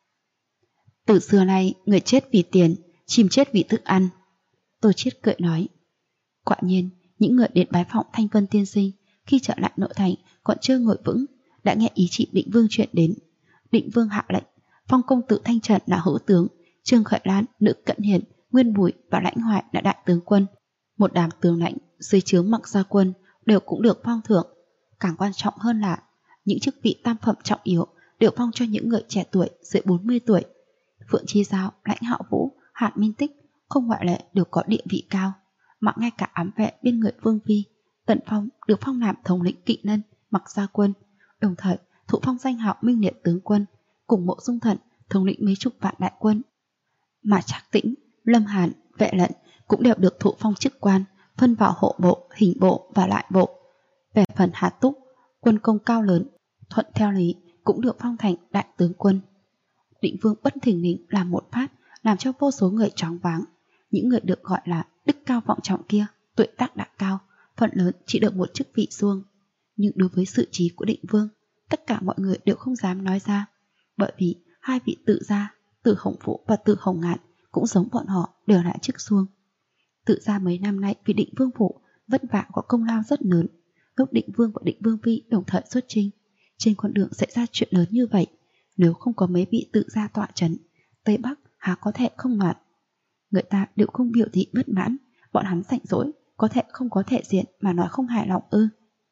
Từ xưa nay người chết vì tiền, chim chết vì thức ăn. Tô Chiết cười nói. Quả nhiên những người đến bái phỏng Thanh Vân tiên sinh khi trở lại nội thành còn chưa ngồi vững đã nghe ý chỉ Định Vương chuyện đến. Định Vương hạ lệnh phong công tử Thanh Trần là hữu tướng, Trương Khởi Lan, Nữ Cận Hiền, Nguyên Bùi và Lãnh Hoại là đại tướng quân. Một đám tướng lãnh dưới trướng Mặc Gia quân đều cũng được phong thưởng. Càng quan trọng hơn là những chức vị tam phẩm trọng yếu đều phong cho những người trẻ tuổi dưới 40 tuổi. Phượng Chi Giao, Lãnh Hạo Vũ, Hàn Minh Tích không ngoại lệ đều có địa vị cao, mà ngay cả ám vệ bên người Vương Phi Tần Phong được phong làm thống lĩnh kỵ nân Mặc Gia quân, đồng thời thụ phong danh hào Minh Liệt tướng quân, cùng Mộ Dung Thận thống lĩnh mấy chục vạn đại quân. Mà Trác Tĩnh, Lâm Hàn, Vệ Lận cũng đều được thụ phong chức quan, phân vào hộ bộ, hình bộ và lại bộ. Về phần Hà Túc, quân công cao lớn, thuận theo lý cũng được phong thành đại tướng quân. Định Vương bất thình lình làm một phát làm cho vô số người choáng váng. Những người được gọi là đức cao vọng trọng kia, tuổi tác đã cao, phần lớn chỉ được một chức vị xuông. Nhưng đối với sự trí của Định Vương, tất cả mọi người đều không dám nói ra, bởi vì hai vị Tự gia, Từ Hồng Vũ và Từ Hồng Ngạn cũng giống bọn họ, đều là chức xuông. Tự gia mấy năm nay vì Định Vương phủ vất vả có công lao rất lớn. Lúc Định Vương và Định Vương phi đồng thời xuất chinh, trên con đường xảy ra chuyện lớn như vậy, nếu không có mấy vị Tự gia tọa trấn, Tây Bắc há có thể không loạn. Người ta đều không biểu thị bất mãn, bọn hắn rảnh rỗi, có thể không có thể diện mà nói không hài lòng ư?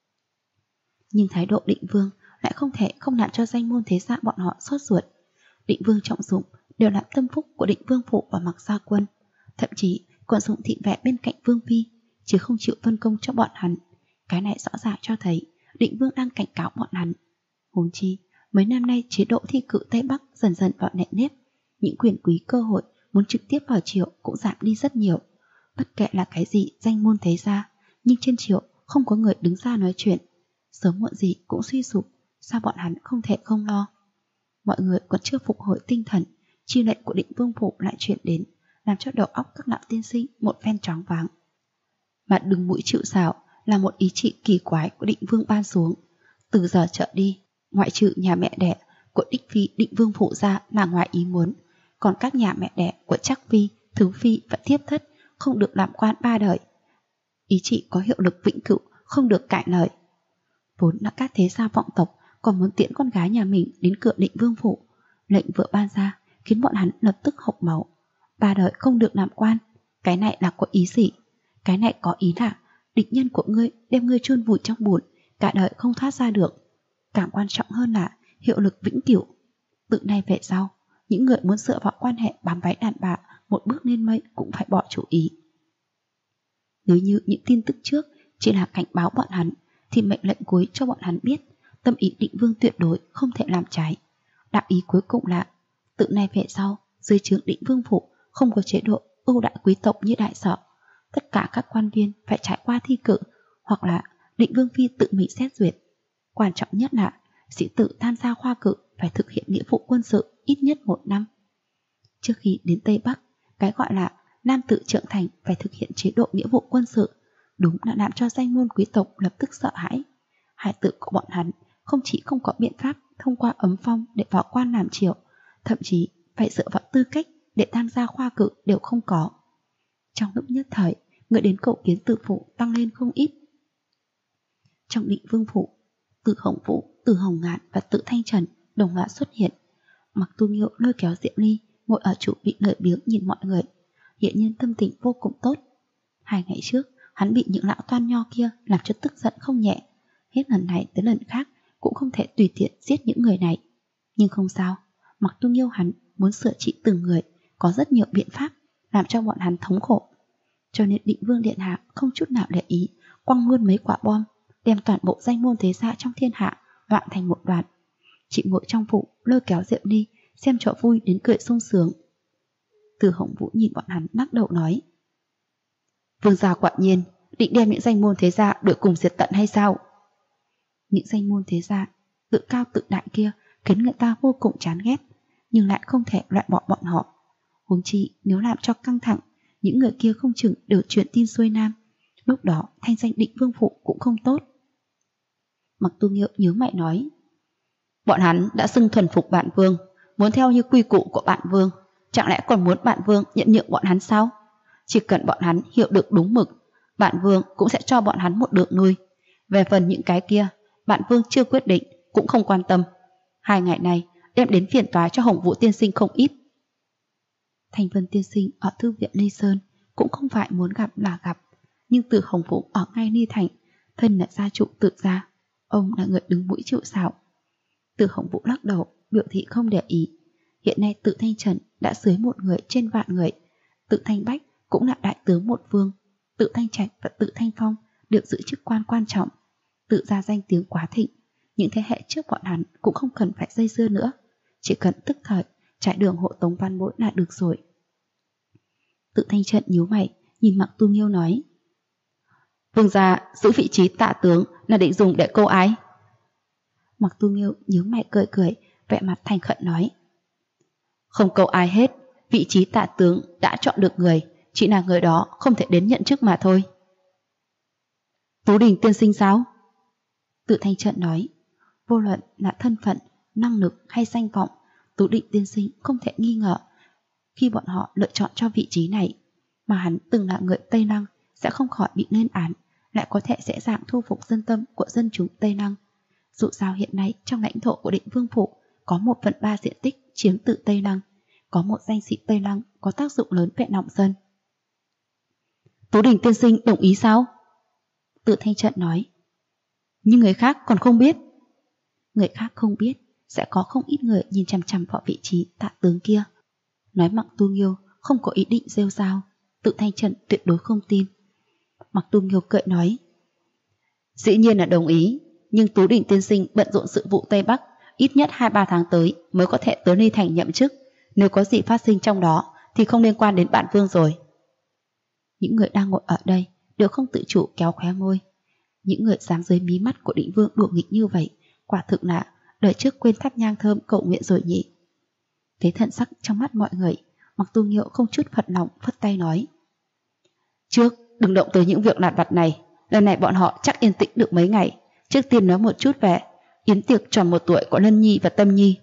Nhưng thái độ Định Vương lại không thể không làm cho danh môn thế gia bọn họ sốt ruột. Định Vương trọng dụng đều là tâm phúc của Định Vương phủ và Mặc Gia quân, thậm chí còn dùng thị vệ bên cạnh Vương phi, chứ không chịu phân công cho bọn hắn. Cái này rõ ràng cho thấy Định Vương đang cảnh cáo bọn hắn. Huống chi mấy năm nay chế độ thi cử Tây Bắc dần dần vào nệm nếp, những quyền quý cơ hội muốn trực tiếp vào triều cũng giảm đi rất nhiều. Bất kể là cái gì danh môn thế gia, nhưng trên triều không có người đứng ra nói chuyện, sớm muộn gì cũng suy sụp. Sao bọn hắn không thể không lo? Mọi người còn chưa phục hồi tinh thần, chi lệnh của Định Vương phủ lại chuyển đến, làm cho đầu óc các lão tiên sinh một phen choáng váng. Mà đừng mũi chịu sào là một ý chỉ kỳ quái của Định Vương ban xuống. Từ giờ trở đi, ngoại trừ nhà mẹ đẻ của đích phi Định Vương phủ ra là ngoài ý muốn, còn các nhà mẹ đẻ của Trác phi, Thứ phi và Thiếp thất không được làm quan 3 đời. Ý chỉ có hiệu lực vĩnh cửu, không được cãi lời. Vốn là các thế gia vọng tộc còn muốn tiễn con gái nhà mình đến cửa Định Vương phủ, lệnh vừa ban ra khiến bọn hắn lập tức hộc máu. 3 đời không được làm quan, cái này là có ý gì? Cái này có ý là địch nhân của ngươi đem ngươi chôn vùi trong bùn, cả đời không thoát ra được. Càng quan trọng hơn là hiệu lực vĩnh cửu. Từ nay về sau, những người muốn dựa vào quan hệ bám váy đàn bà một bước lên mây cũng phải bỏ chủ ý. Nếu như những tin tức trước chỉ là cảnh báo bọn hắn, thì mệnh lệnh cuối cho bọn hắn biết tâm ý Định Vương tuyệt đối không thể làm trái. Đạo ý cuối cùng là từ nay về sau, dưới trướng Định Vương phủ không có chế độ ưu đãi quý tộc như đại sở. Tất cả các quan viên phải trải qua thi cử, hoặc là Định Vương phi tự mình xét duyệt. Quan trọng nhất là sĩ tử tham gia khoa cử phải thực hiện nghĩa vụ quân sự ít nhất 1 năm. Trước khi đến Tây Bắc, cái gọi là nam tử trưởng thành phải thực hiện chế độ nghĩa vụ quân sự, đúng là làm cho danh môn quý tộc lập tức sợ hãi. Hải tử của bọn hắn không chỉ không có biện pháp thông qua ấm phong để vào quan làm triều, thậm chí phải dựa vào tư cách để tham gia khoa cử đều không có. Trong lúc nhất thời, người đến cầu kiến Từ phủ tăng lên không ít. Trong Định Vương phủ, Từ Hồng Vũ, Từ Hồng Ngạn và Từ Thanh Trần đồng loạt xuất hiện. Mặc Tu Nghiêu lôi kéo Diệm Ly ngồi ở chủ vị lười biếng nhìn mọi người, hiện nhiên tâm tình vô cùng tốt. 2 ngày trước, hắn bị những lão toan nho kia làm cho tức giận không nhẹ. Hết lần này tới lần khác cũng không thể tùy tiện giết những người này. Nhưng không sao, Mặc Tu Nghiêu hắn muốn sửa trị từng người, có rất nhiều biện pháp làm cho bọn hắn thống khổ. Cho nên Định Vương điện hạ không chút nào để ý, quăng luôn mấy quả bom, đem toàn bộ danh môn thế gia trong thiên hạ loạn thành một đoàn. Chị ngồi trong phủ lôi kéo Diệm Ly xem trò vui đến cười sung sướng. Từ Hồng Vũ nhìn bọn hắn lắc đầu nói: Vương gia quả nhiên định đem những danh môn thế gia đuổi cùng diệt tận hay sao? Những danh môn thế gia tự cao tự đại kia khiến người ta vô cùng chán ghét, nhưng lại không thể loại bỏ bọn họ. Huống chi nếu làm cho căng thẳng, những người kia không chừng đều truyền tin xuôi nam, lúc đó thanh danh Định Vương phủ cũng không tốt. Mặc Tu Nghiêu nhớ mày nói: Bọn hắn đã xưng thuần phục bản vương, muốn theo như quy củ của bản vương, chẳng lẽ còn muốn bản vương nhận nhượng bọn hắn sao? Chỉ cần bọn hắn hiểu được đúng mực, bản vương cũng sẽ cho bọn hắn một đường nuôi. Về phần những cái kia, bản vương chưa quyết định, cũng không quan tâm. 2 ngày này đem đến phiền toái cho Hồng Vũ tiên sinh không ít. Thanh Vân tiên sinh ở thư viện Ly Sơn cũng không phải muốn gặp là gặp, nhưng Từ Hồng Vũ ở ngay Ly Thành, thân là gia trụ Tự gia, ông là người đứng mũi chịu sào. Từ Hồng Vũ lắc đầu, biểu thị không để ý. Hiện nay Tự Thanh Trần đã dưới 1 người trên vạn người, Tự Thanh Bách cũng là đại tướng một vương, Tự Thanh Trạch và Tự Thanh Phong đều giữ chức quan quan trọng. Tự gia danh tiếng quá thịnh, những thế hệ trước bọn hắn cũng không cần phải dây dưa nữa, chỉ cần tức thời trải đường hộ tống văn bối là được rồi. Tự Thanh Trần nhíu mày, nhìn Mặc Tu Nghiêu nói: Vương gia giữ vị trí tạ tướng là định dùng để câu ái? Mặc Tu Nghiêu nhíu mày cười cười, vẻ mặt thành khẩn nói: Không câu ai hết, vị trí tạ tướng đã chọn được người, chỉ là người đó không thể đến nhận chức mà thôi. Tú Đình tiên sinh sao? Tự Thanh Trận nói, vô luận là thân phận, năng lực hay danh vọng, Tú Đình tiên sinh không thể nghi ngờ khi bọn họ lựa chọn cho vị trí này, mà hắn từng là người Tây Lăng sẽ không khỏi bị lên án, lại có thể dễ dàng thu phục dân tâm của dân chúng Tây Lăng. Dù sao hiện nay trong lãnh thổ của Định Vương Phủ có 1/3 diện tích chiếm từ Tây Lăng, có một danh sĩ Tây Lăng có tác dụng lớn về lòng dân. Tú Đình tiên sinh đồng ý sao? Tự Thanh Trận nói, nhưng người khác còn không biết. Người khác không biết, sẽ có không ít người nhìn chằm chằm vào vị trí Tạ tướng kia. Nói Mặc Tu Nghiêu không có ý định rêu rao, Tự Thanh Trận tuyệt đối không tin. Mặc Tu Nghiêu cười nói, dĩ nhiên là đồng ý, nhưng Tú Đình tiên sinh bận rộn sự vụ Tây Bắc, ít nhất 2-3 tháng tới mới có thể tới Ly Thành nhậm chức. Nếu có gì phát sinh trong đó thì không liên quan đến bản vương rồi. Những người đang ngồi ở đây đều không tự chủ kéo khóe môi. Những người dám dưới mí mắt của Định Vương đùa nghịch như vậy, quả thực là đời trước quên thắp nhang thơm cầu nguyện rồi nhỉ. Thế thần sắc trong mắt mọi người, Mặc Tu Nghiêu không chút phật lòng phất tay nói, trước đừng động tới những việc lặt vặt này, lần này bọn họ chắc yên tĩnh được mấy ngày. Trước tiên nói một chút về yến tiệc tròn 1 tuổi của Lân Nhi và Tâm Nhi.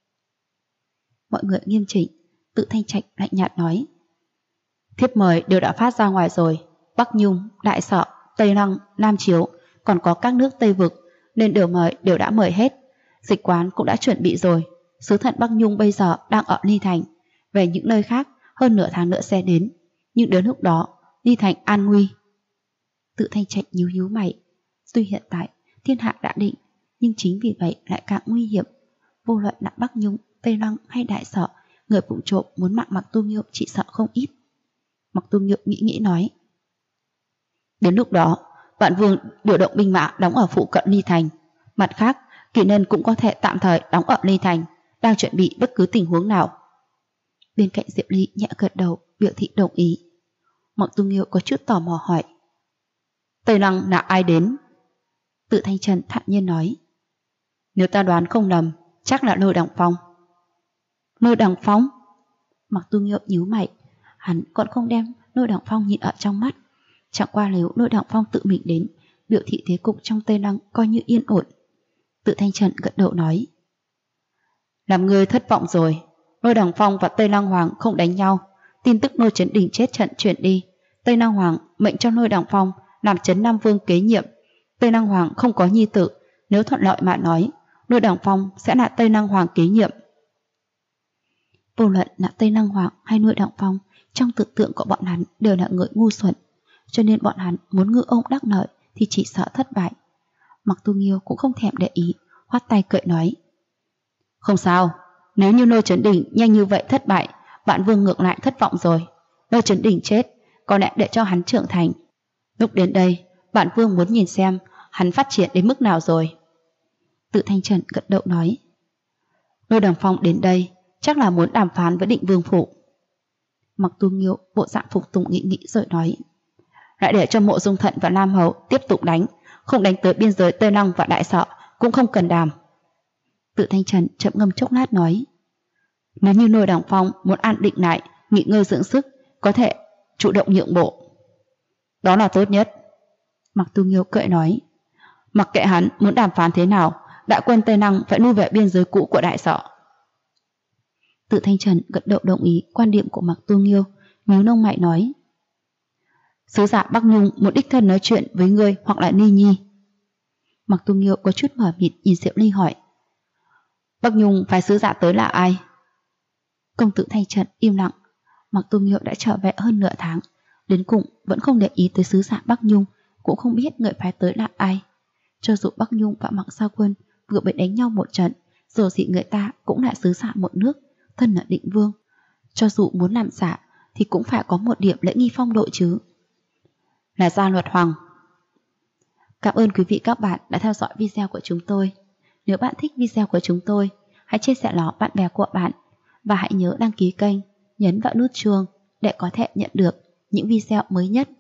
Mọi người nghiêm chỉnh. Tự Thanh Trạch lạnh nhạt nói, thiếp mời đều đã phát ra ngoài rồi. Bắc Nhung, Đại Sọ, Tây Lăng, Nam Chiếu, còn có các nước Tây Vực, nên đều đã mời hết. Dịch quán cũng đã chuẩn bị rồi. Sứ thần Bắc Nhung bây giờ đang ở Ly Thành. Về những nơi khác hơn nửa tháng nữa sẽ đến, nhưng đến lúc đó Ly Thành an nguy. Tự Thanh Trạch nhíu nhíu mày. Tuy hiện tại thiên hạ đã định, nhưng chính vì vậy lại càng nguy hiểm. Vô luận là Bắc Nhung, Tây Lăng hay Đại Sở, người vụng trộm muốn mạng Mặc Tu Nghiêu chỉ sợ không ít. Mặc Tu Nghiêu nghĩ nói, đến lúc đó Vạn Vương điều động binh mã đóng ở phụ cận Ly Thành. Mặt khác, Kỳ Nhân cũng có thể tạm thời đóng ở Ly Thành, đang chuẩn bị bất cứ tình huống nào. Bên cạnh Diệp Ly nhẹ gật đầu biểu thị đồng ý. Mặc Tu Nghiêu có chút tò mò hỏi, Tây Lăng là ai đến? Tự Thanh Trần thản nhiên nói, nếu ta đoán không lầm, chắc là Lôi Đằng Phong. Lôi Đằng Phong? Mặc Tu Nghiêu nhíu mày, hắn còn không đem Lôi Đằng Phong nhìn ở trong mắt. Chẳng qua nếu Lôi Đằng Phong tự mình đến, biểu thị thế cục trong Tây Lăng coi như yên ổn. Tự Thanh Trần gật đầu nói, làm người thất vọng rồi. Lôi Đằng Phong và Tây Lăng Hoàng không đánh nhau. Tin tức Lôi Chấn Đình chết trận truyền đi, Tây Lăng Hoàng mệnh cho Lôi Đằng Phong làm Trấn Nam Vương kế nhiệm. Tây Lăng Hoàng không có nhi tử, nếu thuận lợi mà nói, Lôi Đằng Phong sẽ là Tây Lăng Hoàng kế nhiệm. Vô luận là Tây Lăng Hoàng hay Lôi Đằng Phong, trong tưởng tượng của bọn hắn đều là người ngu xuẩn, cho nên bọn hắn muốn ngư ông đắc lợi thì chỉ sợ thất bại. Mặc Tu Nghiêu cũng không thèm để ý, khoát tay cười nói, không sao, nếu như Lôi Chấn Đình nhanh như vậy thất bại, Vạn Vương ngược lại thất vọng rồi. Lôi Chấn Đình chết, có lẽ để cho hắn trưởng thành. Lúc đến đây, Vạn Vương muốn nhìn xem hắn phát triển đến mức nào rồi. Tự Thanh Trần gật đầu nói, Lôi Đằng Phong đến đây chắc là muốn đàm phán với Định Vương Phủ. Mặc Tu Nghiêu bộ dạng phục tùng nghĩ rồi nói, lại để cho Mộ Dung Thận và Lam Hầu tiếp tục đánh, không đánh tới biên giới Tây Lăng và Đại Sọ cũng không cần đàm. Tự Thanh Trần chậm ngâm chốc lát nói, nếu như Lôi Đằng Phong muốn an định lại, nghỉ ngơi dưỡng sức, có thể chủ động nhượng bộ. Đó là tốt nhất. Mặc Tu Nghiêu cười nói, mặc kệ hắn muốn đàm phán thế nào, đại quân Tây Lăng phải lui về biên giới cũ của Đại Sọ. Tự Thanh Trần gật đầu đồng ý quan điểm của Mặc Tu Nghiêu, nhíu lông mày nói, sứ giả Bắc Nhung muốn đích thân nói chuyện với ngươi hoặc là Ni Nhi. Mặc Tu Nghiêu có chút mờ mịt nhìn Diệp Ly hỏi, Bắc Nhung phải sứ giả tới là ai? Công tử Thanh Trần im lặng. Mặc Tu Nghiêu đã trở về hơn nửa tháng, đến cùng vẫn không để ý tới sứ giả Bắc Nhung, cũng không biết người phái tới là ai. Cho dù Bắc Nhung và Mặc Sao Quân vừa bị đánh nhau một trận, dù gì người ta cũng là sứ giả một nước, thân là Định Vương. Cho dù muốn làm giả thì cũng phải có một điểm lễ nghi phong độ chứ. Là Gia Luật Hoàng. Cảm ơn quý vị các bạn đã theo dõi video của chúng tôi. Nếu bạn thích video của chúng tôi, hãy chia sẻ nó bạn bè của bạn và hãy nhớ đăng ký kênh, nhấn vào nút chuông để có thể nhận được những video mới nhất.